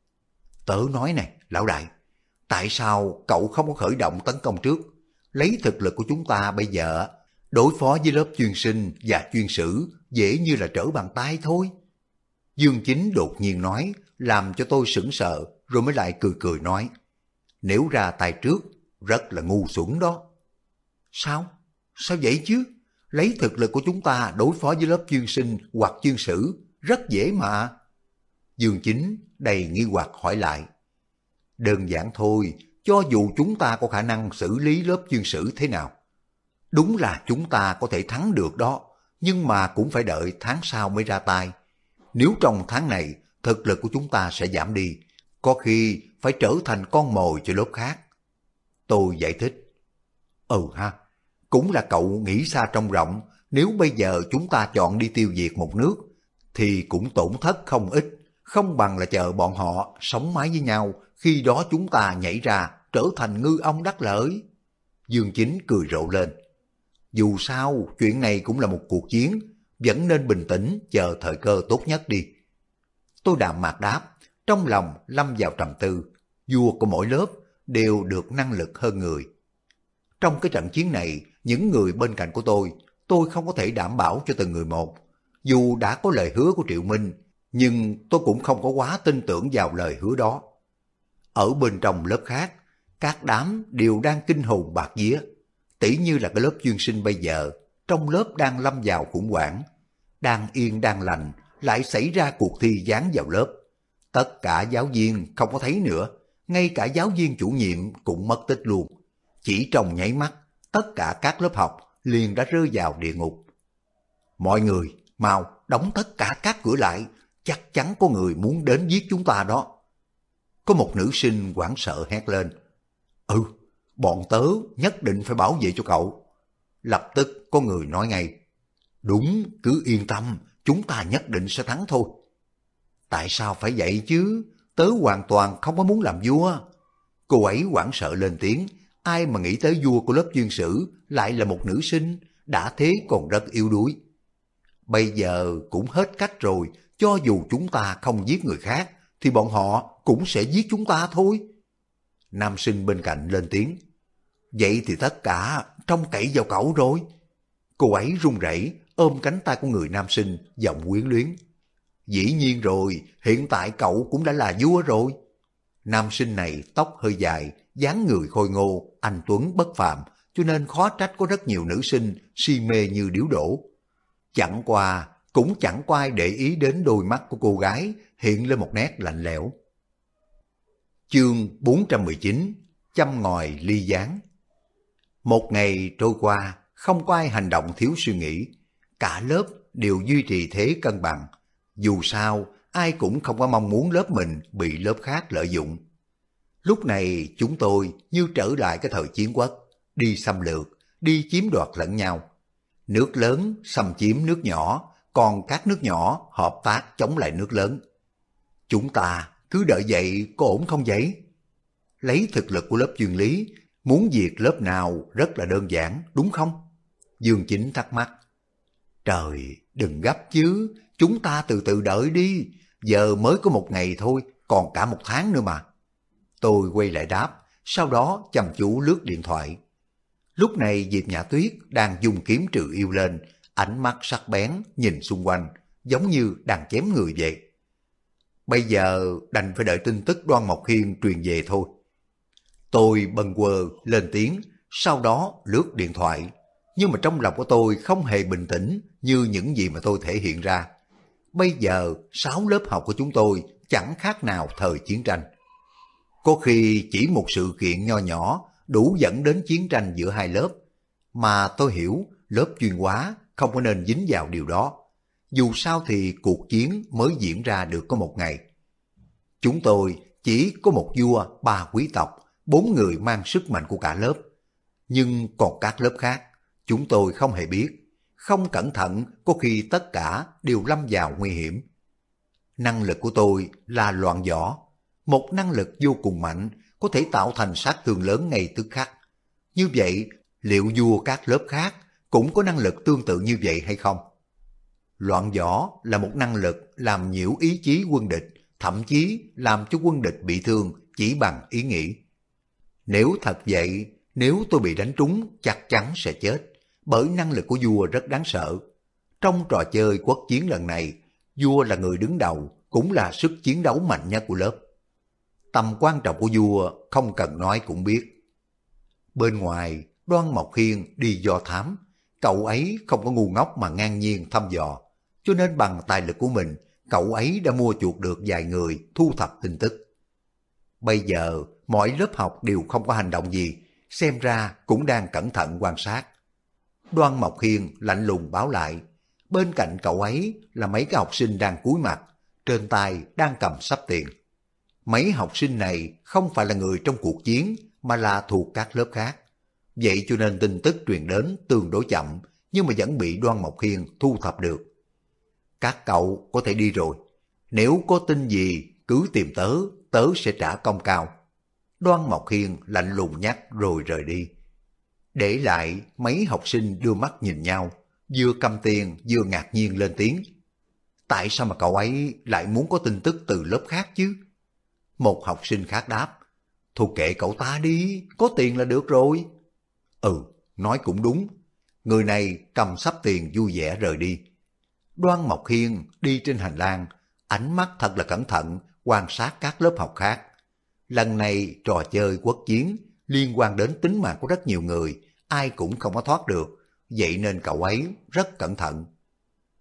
Tớ nói này, lão đại, tại sao cậu không có khởi động tấn công trước? Lấy thực lực của chúng ta bây giờ, đối phó với lớp chuyên sinh và chuyên sử dễ như là trở bàn tay thôi. Dương Chính đột nhiên nói, làm cho tôi sững sờ, rồi mới lại cười cười nói, nếu ra tay trước, rất là ngu xuẩn đó. Sao? Sao vậy chứ? Lấy thực lực của chúng ta đối phó với lớp chuyên sinh hoặc chuyên sử, rất dễ mà. Dương Chính đầy nghi hoặc hỏi lại. Đơn giản thôi, cho dù chúng ta có khả năng xử lý lớp chuyên sử thế nào. Đúng là chúng ta có thể thắng được đó, nhưng mà cũng phải đợi tháng sau mới ra tay. Nếu trong tháng này thực lực của chúng ta sẽ giảm đi, có khi phải trở thành con mồi cho lớp khác. Tôi giải thích. Ừ ha, cũng là cậu nghĩ xa trông rộng, nếu bây giờ chúng ta chọn đi tiêu diệt một nước, thì cũng tổn thất không ít, không bằng là chờ bọn họ sống mái với nhau, khi đó chúng ta nhảy ra trở thành ngư ông đắc lợi. Dương Chính cười rộ lên. Dù sao, chuyện này cũng là một cuộc chiến, vẫn nên bình tĩnh chờ thời cơ tốt nhất đi. Tôi đạm mạc đáp, trong lòng lâm vào trầm tư, vua của mỗi lớp đều được năng lực hơn người. Trong cái trận chiến này, những người bên cạnh của tôi không có thể đảm bảo cho từng người một. Dù đã có lời hứa của Triệu Minh, nhưng tôi cũng không có quá tin tưởng vào lời hứa đó. Ở bên trong lớp khác, các đám đều đang kinh hồn bạt vía. Tỉ như là cái lớp chuyên sinh bây giờ, trong lớp đang lâm vào khủng hoảng. Đang yên đang lành, lại xảy ra cuộc thi dán vào lớp. Tất cả giáo viên không có thấy nữa, ngay cả giáo viên chủ nhiệm cũng mất tích luôn. Chỉ trong nháy mắt, tất cả các lớp học liền đã rơi vào địa ngục. Mọi người, mau đóng tất cả các cửa lại, chắc chắn có người muốn đến giết chúng ta đó. Có một nữ sinh hoảng sợ hét lên. Ừ, bọn tớ nhất định phải bảo vệ cho cậu. Lập tức có người nói ngay. Đúng, cứ yên tâm, chúng ta nhất định sẽ thắng thôi. Tại sao phải vậy chứ? Tớ hoàn toàn không có muốn làm vua. Cô ấy hoảng sợ lên tiếng. Ai mà nghĩ tới vua của lớp chuyên sử lại là một nữ sinh, đã thế còn rất yếu đuối. Bây giờ cũng hết cách rồi, cho dù chúng ta không giết người khác, thì bọn họ cũng sẽ giết chúng ta thôi. Nam sinh bên cạnh lên tiếng. Vậy thì tất cả trông cậy vào cậu rồi. Cô ấy run rẩy ôm cánh tay của người nam sinh, giọng quyến luyến. Dĩ nhiên rồi, hiện tại cậu cũng đã là vua rồi. Nam sinh này tóc hơi dài, dáng người khôi ngô, anh tuấn bất phàm, cho nên khó trách có rất nhiều nữ sinh si mê như điếu đổ. Chẳng qua, cũng chẳng có ai để ý đến đôi mắt của cô gái hiện lên một nét lạnh lẽo. Chương 419, châm ngòi ly gián. Một ngày trôi qua, không có ai hành động thiếu suy nghĩ. Cả lớp đều duy trì thế cân bằng. Dù sao, ai cũng không có mong muốn lớp mình bị lớp khác lợi dụng. Lúc này chúng tôi như trở lại cái thời chiến quốc, đi xâm lược, đi chiếm đoạt lẫn nhau. Nước lớn xâm chiếm nước nhỏ, còn các nước nhỏ hợp tác chống lại nước lớn. Chúng ta cứ đợi vậy có ổn không vậy? Lấy thực lực của lớp chuyên lý, muốn diệt lớp nào rất là đơn giản, đúng không? Dương Chính thắc mắc. Trời, đừng gấp chứ, chúng ta từ từ đợi đi, giờ mới có một ngày thôi, còn cả một tháng nữa mà. Tôi quay lại đáp, sau đó chăm chú lướt điện thoại. Lúc này Diệp Nhã Tuyết đang dùng kiếm trừ yêu lên, ánh mắt sắc bén nhìn xung quanh, giống như đang chém người vậy. Bây giờ đành phải đợi tin tức Đoan Mộc Hiên truyền về thôi. Tôi bần quơ lên tiếng, sau đó lướt điện thoại. Nhưng mà trong lòng của tôi không hề bình tĩnh như những gì mà tôi thể hiện ra. Bây giờ 6 lớp học của chúng tôi chẳng khác nào thời chiến tranh. Có khi chỉ một sự kiện nho nhỏ đủ dẫn đến chiến tranh giữa hai lớp. Mà tôi hiểu lớp chuyên hóa không có nên dính vào điều đó. Dù sao thì cuộc chiến mới diễn ra được có một ngày. Chúng tôi chỉ có một vua, 3 quý tộc, 4 người mang sức mạnh của cả lớp. Nhưng còn các lớp khác, chúng tôi không hề biết. Không cẩn thận có khi tất cả đều lâm vào nguy hiểm. Năng lực của tôi là loạn võ. Một năng lực vô cùng mạnh, có thể tạo thành sát thương lớn ngay tức khắc. Như vậy, liệu vua các lớp khác cũng có năng lực tương tự như vậy hay không? Loạn võ là một năng lực làm nhiễu ý chí quân địch, thậm chí làm cho quân địch bị thương chỉ bằng ý nghĩ. Nếu thật vậy, nếu tôi bị đánh trúng chắc chắn sẽ chết, bởi năng lực của vua rất đáng sợ. Trong trò chơi quốc chiến lần này, vua là người đứng đầu, cũng là sức chiến đấu mạnh nhất của lớp. Tầm quan trọng của vua không cần nói cũng biết. Bên ngoài, Đoan Mộc Hiên đi do thám, cậu ấy không có ngu ngốc mà ngang nhiên thăm dò, cho nên bằng tài lực của mình, cậu ấy đã mua chuộc được vài người thu thập tin tức. Bây giờ, mọi lớp học đều không có hành động gì, xem ra cũng đang cẩn thận quan sát. Đoan Mộc Hiên lạnh lùng báo lại, bên cạnh cậu ấy là mấy cái học sinh đang cúi mặt, trên tay đang cầm sắp tiền. Mấy học sinh này không phải là người trong cuộc chiến mà là thuộc các lớp khác. Vậy cho nên tin tức truyền đến tương đối chậm, nhưng mà vẫn bị Đoan Mộc Hiên thu thập được. Các cậu có thể đi rồi. Nếu có tin gì cứ tìm tớ, tớ sẽ trả công cao. Đoan Mộc Hiên lạnh lùng nhắc rồi rời đi. Để lại mấy học sinh đưa mắt nhìn nhau, vừa cầm tiền vừa ngạc nhiên lên tiếng. Tại sao mà cậu ấy lại muốn có tin tức từ lớp khác chứ? Một học sinh khác đáp, thôi kệ cậu ta đi, có tiền là được rồi. Ừ, nói cũng đúng. Người này cầm sắp tiền vui vẻ rời đi. Đoan Mộc Hiên đi trên hành lang, ánh mắt thật là cẩn thận quan sát các lớp học khác. Lần này trò chơi quốc chiến liên quan đến tính mạng của rất nhiều người, ai cũng không có thoát được, vậy nên cậu ấy rất cẩn thận.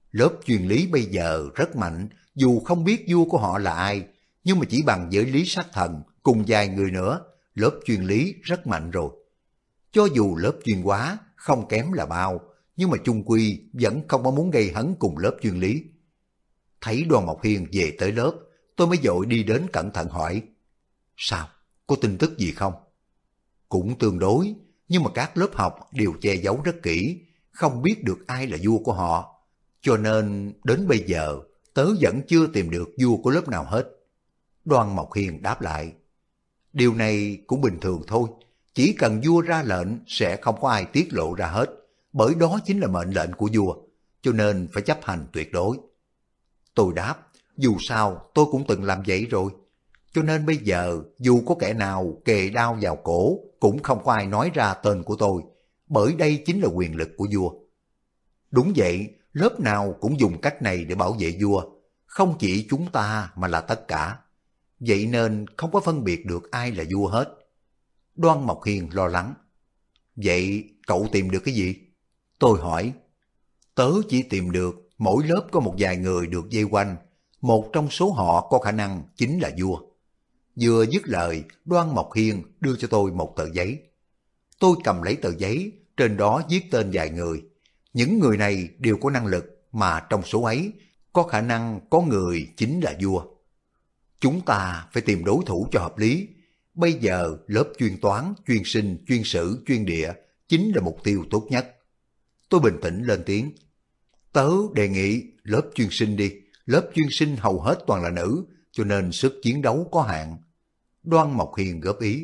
Lớp chuyên lý bây giờ rất mạnh, dù không biết vua của họ là ai, nhưng mà chỉ bằng với Lý Sát Thần cùng vài người nữa, lớp chuyên lý rất mạnh rồi. Cho dù lớp chuyên hóa không kém là bao, nhưng mà chung quy vẫn không có muốn gây hấn cùng lớp chuyên lý. Thấy Đoàn Mộc Hiên về tới lớp, tôi mới vội đi đến cẩn thận hỏi. Sao? Có tin tức gì không? Cũng tương đối, nhưng mà các lớp học đều che giấu rất kỹ, không biết được ai là vua của họ. Cho nên đến bây giờ, tớ vẫn chưa tìm được vua của lớp nào hết. Đoan Mộc Hiền đáp lại. Điều này cũng bình thường thôi, chỉ cần vua ra lệnh sẽ không có ai tiết lộ ra hết, bởi đó chính là mệnh lệnh của vua, cho nên phải chấp hành tuyệt đối. Tôi đáp, dù sao tôi cũng từng làm vậy rồi, cho nên bây giờ dù có kẻ nào kề đao vào cổ cũng không có ai nói ra tên của tôi, bởi đây chính là quyền lực của vua. Đúng vậy, lớp nào cũng dùng cách này để bảo vệ vua, không chỉ chúng ta mà là tất cả. Vậy nên không có phân biệt được ai là vua hết. Đoan Mộc Hiền lo lắng. Vậy cậu tìm được cái gì? Tôi hỏi. Tớ chỉ tìm được mỗi lớp có một vài người được vây quanh, một trong số họ có khả năng chính là vua. Vừa dứt lời, Đoan Mộc Hiên đưa cho tôi một tờ giấy. Tôi cầm lấy tờ giấy, trên đó viết tên vài người. Những người này đều có năng lực, mà trong số ấy có khả năng có người chính là vua. Chúng ta phải tìm đối thủ cho hợp lý. Bây giờ lớp chuyên toán, chuyên sinh, chuyên sử, chuyên địa chính là mục tiêu tốt nhất. Tôi bình tĩnh lên tiếng. Tớ đề nghị lớp chuyên sinh đi. Lớp chuyên sinh hầu hết toàn là nữ, cho nên sức chiến đấu có hạn. Đoan Mộc Hiền góp ý.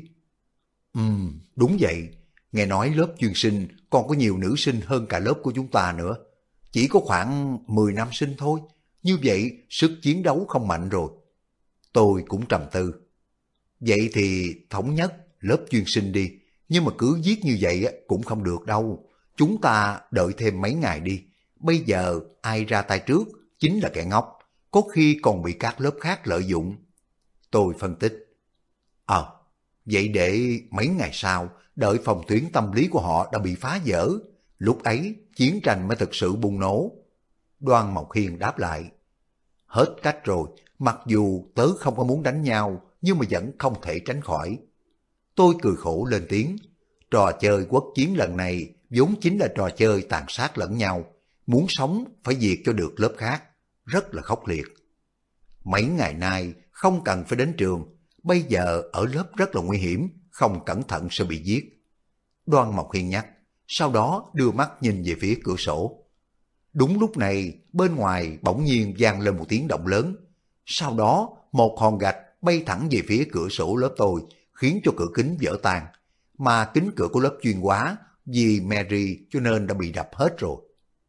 Đúng vậy. Nghe nói lớp chuyên sinh còn có nhiều nữ sinh hơn cả lớp của chúng ta nữa. Chỉ có khoảng 10 nam sinh thôi. Như vậy sức chiến đấu không mạnh rồi. Tôi cũng trầm tư. Vậy thì thống nhất lớp chuyên sinh đi. Nhưng mà cứ viết như vậy cũng không được đâu. Chúng ta đợi thêm mấy ngày đi. Bây giờ ai ra tay trước chính là kẻ ngốc. Có khi còn bị các lớp khác lợi dụng. Tôi phân tích. Vậy để mấy ngày sau, đợi phòng tuyến tâm lý của họ đã bị phá vỡ. Lúc ấy chiến tranh mới thực sự bùng nổ. Đoan Mộc Hiền đáp lại. Hết cách rồi, mặc dù tớ không có muốn đánh nhau, nhưng mà vẫn không thể tránh khỏi. Tôi cười khổ lên tiếng. Trò chơi quốc chiến lần này vốn chính là trò chơi tàn sát lẫn nhau. Muốn sống phải diệt cho được lớp khác. Rất là khốc liệt. Mấy ngày nay không cần phải đến trường. Bây giờ ở lớp rất là nguy hiểm, không cẩn thận sẽ bị giết. Đoan Mộc Hiên nhắc, sau đó đưa mắt nhìn về phía cửa sổ. Đúng lúc này, bên ngoài bỗng nhiên vang lên một tiếng động lớn. Sau đó, một hòn gạch bay thẳng về phía cửa sổ lớp tôi, khiến cho cửa kính vỡ tan. Mà kính cửa của lớp chuyên hóa, vì Mary cho nên đã bị đập hết rồi.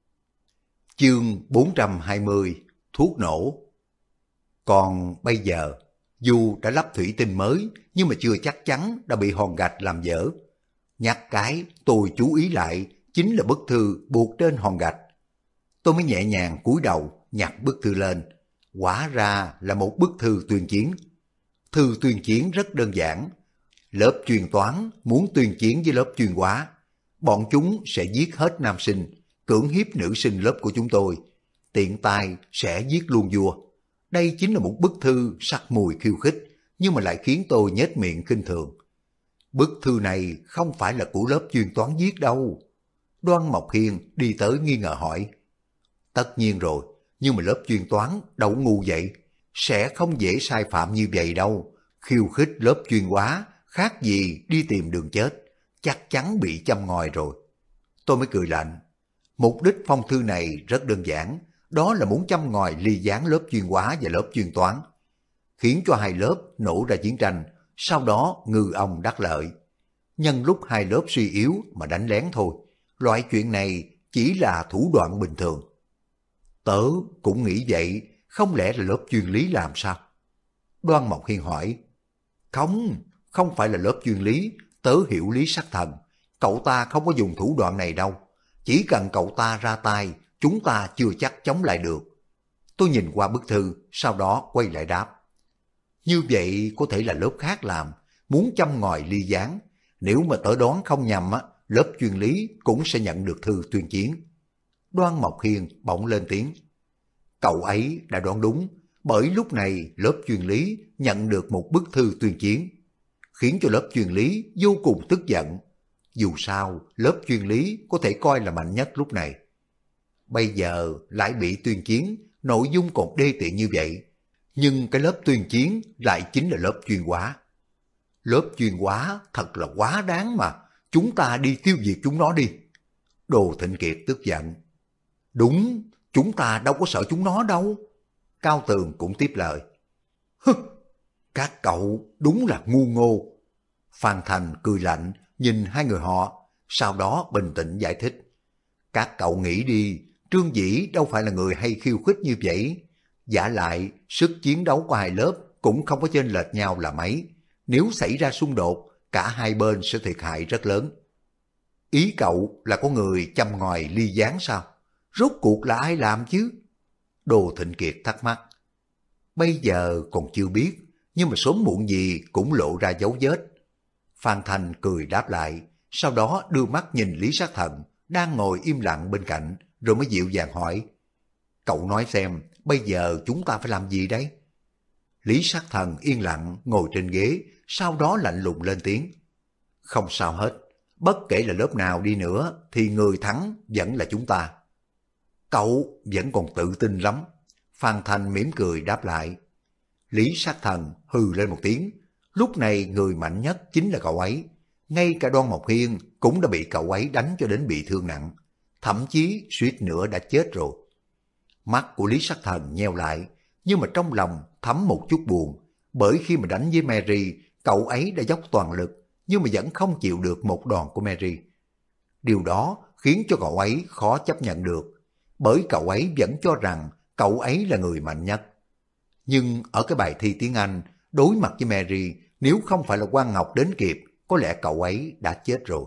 Chương 420, thuốc nổ. Còn bây giờ, dù đã lắp thủy tinh mới, nhưng mà chưa chắc chắn đã bị hòn gạch làm vỡ. Nhắc cái tôi chú ý lại, chính là bức thư buộc trên hòn gạch. Tôi mới nhẹ nhàng cúi đầu, nhặt bức thư lên. Quả ra là một bức thư tuyên chiến. Thư tuyên chiến rất đơn giản. Lớp chuyên toán muốn tuyên chiến với lớp chuyên hóa. Bọn chúng sẽ giết hết nam sinh, cưỡng hiếp nữ sinh lớp của chúng tôi. Tiện tay sẽ giết luôn vua. Đây chính là một bức thư sắc mùi khiêu khích, nhưng mà lại khiến tôi nhếch miệng khinh thường. Bức thư này không phải là của lớp chuyên toán viết đâu. Đoan Mộc Hiên đi tới nghi ngờ hỏi. Tất nhiên rồi, nhưng mà lớp chuyên toán đâu ngu vậy, sẽ không dễ sai phạm như vậy đâu. Khiêu khích lớp chuyên hóa, khác gì đi tìm đường chết, chắc chắn bị châm ngòi rồi. Tôi mới cười lạnh. Mục đích phong thư này rất đơn giản, đó là muốn châm ngòi ly gián lớp chuyên hóa và lớp chuyên toán, khiến cho hai lớp nổ ra chiến tranh, sau đó ngư ông đắc lợi. Nhân lúc hai lớp suy yếu mà đánh lén thôi, loại chuyện này chỉ là thủ đoạn bình thường. Tớ cũng nghĩ vậy, không lẽ là lớp chuyên lý làm sao? Đoan Mộc Hiên hỏi. Không phải là lớp chuyên lý, tớ hiểu Lý Sắc Thần. Cậu ta không có dùng thủ đoạn này đâu. Chỉ cần cậu ta ra tay, chúng ta chưa chắc chống lại được. Tôi nhìn qua bức thư, sau đó quay lại đáp. Như vậy có thể là lớp khác làm, muốn châm ngòi ly gián. Nếu mà tớ đoán không nhầm, lớp chuyên lý cũng sẽ nhận được thư tuyên chiến. Đoan Mộc Hiên bỗng lên tiếng. Cậu ấy đã đoán đúng, bởi lúc này lớp chuyên lý nhận được một bức thư tuyên chiến, khiến cho lớp chuyên lý vô cùng tức giận. Dù sao, lớp chuyên lý có thể coi là mạnh nhất lúc này. Bây giờ lại bị tuyên chiến, nội dung còn đê tiện như vậy. Nhưng cái lớp tuyên chiến lại chính là lớp chuyên hóa. Lớp chuyên hóa thật là quá đáng mà, chúng ta đi tiêu diệt chúng nó đi. Đồ Thịnh Kiệt tức giận. Đúng, chúng ta đâu có sợ chúng nó đâu. Cao Tường cũng tiếp lời. Hứ, các cậu đúng là ngu ngô. Phan Thành cười lạnh nhìn hai người họ, sau đó bình tĩnh giải thích. Các cậu nghĩ đi, Trương Dĩ đâu phải là người hay khiêu khích như vậy. Giả lại, sức chiến đấu của hai lớp cũng không có chênh lệch nhau là mấy. Nếu xảy ra xung đột, cả hai bên sẽ thiệt hại rất lớn. Ý cậu là có người châm ngòi ly gián sao? Rốt cuộc là ai làm chứ? Đồ Thịnh Kiệt thắc mắc. Bây giờ còn chưa biết, nhưng mà sớm muộn gì cũng lộ ra dấu vết. Phan Thành cười đáp lại, sau đó đưa mắt nhìn Lý Sát Thần đang ngồi im lặng bên cạnh, rồi mới dịu dàng hỏi. Cậu nói xem, bây giờ chúng ta phải làm gì đấy? Lý Sát Thần yên lặng ngồi trên ghế, sau đó lạnh lùng lên tiếng. Không sao hết, bất kể là lớp nào đi nữa thì người thắng vẫn là chúng ta. Cậu vẫn còn tự tin lắm. Phan Thành mỉm cười đáp lại. Lý Sát Thần hừ lên một tiếng. Lúc này người mạnh nhất chính là cậu ấy. Ngay cả Đoan Mộc Hiên cũng đã bị cậu ấy đánh cho đến bị thương nặng. Thậm chí suýt nữa đã chết rồi. Mắt của Lý Sát Thần nheo lại, nhưng mà trong lòng thấm một chút buồn. Bởi khi mà đánh với Mary, cậu ấy đã dốc toàn lực, nhưng mà vẫn không chịu được một đòn của Mary. Điều đó khiến cho cậu ấy khó chấp nhận được, bởi cậu ấy vẫn cho rằng cậu ấy là người mạnh nhất. Nhưng ở cái bài thi tiếng Anh, đối mặt với Mary, nếu không phải là Quang Ngọc đến kịp, có lẽ cậu ấy đã chết rồi.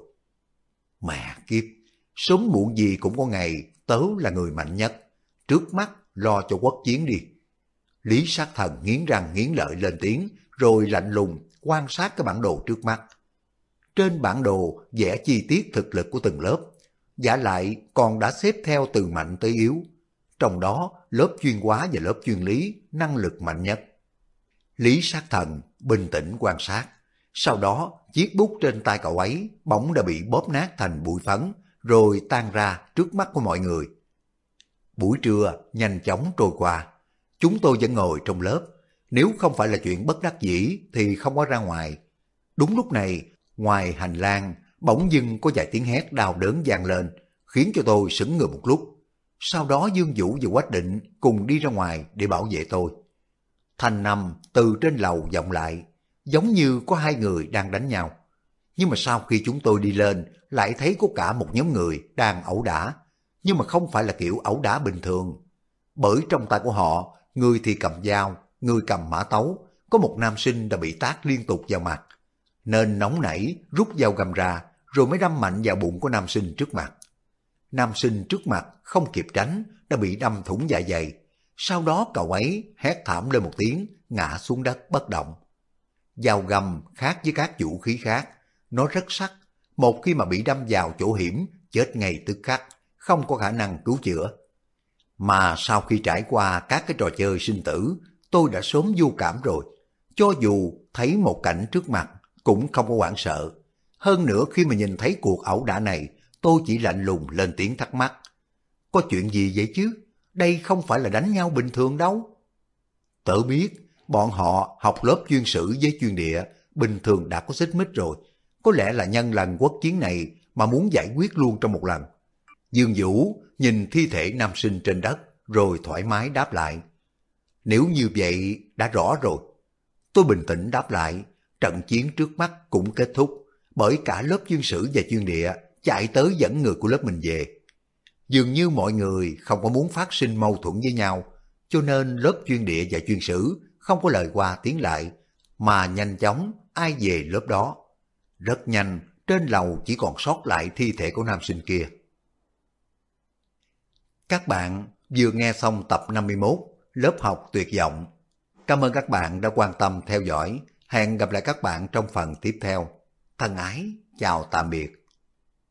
Mẹ kiếp, sớm muộn gì cũng có ngày tớ là người mạnh nhất. Trước mắt lo cho quốc chiến đi. Lý Sát Thần nghiến răng nghiến lợi lên tiếng, rồi lạnh lùng quan sát cái bản đồ trước mắt. Trên bản đồ vẽ chi tiết thực lực của từng lớp, giả lại còn đã xếp theo từ mạnh tới yếu. Trong đó, lớp chuyên hóa và lớp chuyên lý năng lực mạnh nhất. Lý Sát Thần bình tĩnh quan sát. Sau đó, chiếc bút trên tay cậu ấy bỗng đã bị bóp nát thành bụi phấn, rồi tan ra trước mắt của mọi người. Buổi trưa nhanh chóng trôi qua. Chúng tôi vẫn ngồi trong lớp. Nếu không phải là chuyện bất đắc dĩ thì không có ra ngoài. Đúng lúc này, ngoài hành lang, bỗng dưng có vài tiếng hét đau đớn vang lên, khiến cho tôi sững người một lúc. Sau đó Dương Vũ và Quách Định cùng đi ra ngoài để bảo vệ tôi. Thanh âm từ trên lầu vọng lại, giống như có hai người đang đánh nhau. Nhưng mà sau khi chúng tôi đi lên, lại thấy có cả một nhóm người đang ẩu đả. Nhưng mà không phải là kiểu ẩu đả bình thường. Bởi trong tay của họ, người thì cầm dao, người cầm mã tấu, có một nam sinh đã bị tát liên tục vào mặt. Nên nóng nảy rút dao găm ra, rồi mới đâm mạnh vào bụng của nam sinh trước mặt. Nam sinh trước mặt không kịp tránh, đã bị đâm thủng dạ dày. Sau đó cậu ấy hét thảm lên một tiếng, ngã xuống đất bất động. Dao găm khác với các vũ khí khác, nó rất sắc. Một khi mà bị đâm vào chỗ hiểm, chết ngay tức khắc, không có khả năng cứu chữa. Mà sau khi trải qua các cái trò chơi sinh tử, tôi đã sớm vô cảm rồi. Cho dù thấy một cảnh trước mặt, cũng không có hoảng sợ. Hơn nữa khi mà nhìn thấy cuộc ẩu đả này, tôi chỉ lạnh lùng lên tiếng thắc mắc. Có chuyện gì vậy chứ? Đây không phải là đánh nhau bình thường đâu. Tớ biết, bọn họ học lớp chuyên sử với chuyên địa, bình thường đã có xích mích rồi. Có lẽ là nhân lần quốc chiến này mà muốn giải quyết luôn trong một lần. Dương Vũ nhìn thi thể nam sinh trên đất, rồi thoải mái đáp lại. Nếu như vậy đã rõ rồi. Tôi bình tĩnh đáp lại, trận chiến trước mắt cũng kết thúc, bởi cả lớp chuyên sử và chuyên địa chạy tới dẫn người của lớp mình về. Dường như mọi người không có muốn phát sinh mâu thuẫn với nhau, cho nên lớp chuyên địa và chuyên sử không có lời qua tiếng lại, mà nhanh chóng ai về lớp đó. Rất nhanh, trên lầu chỉ còn sót lại thi thể của nam sinh kia. Các bạn vừa nghe xong tập 51, lớp học tuyệt vọng. Cảm ơn các bạn đã quan tâm theo dõi. Hẹn gặp lại các bạn trong phần tiếp theo. Thân ái, chào tạm biệt.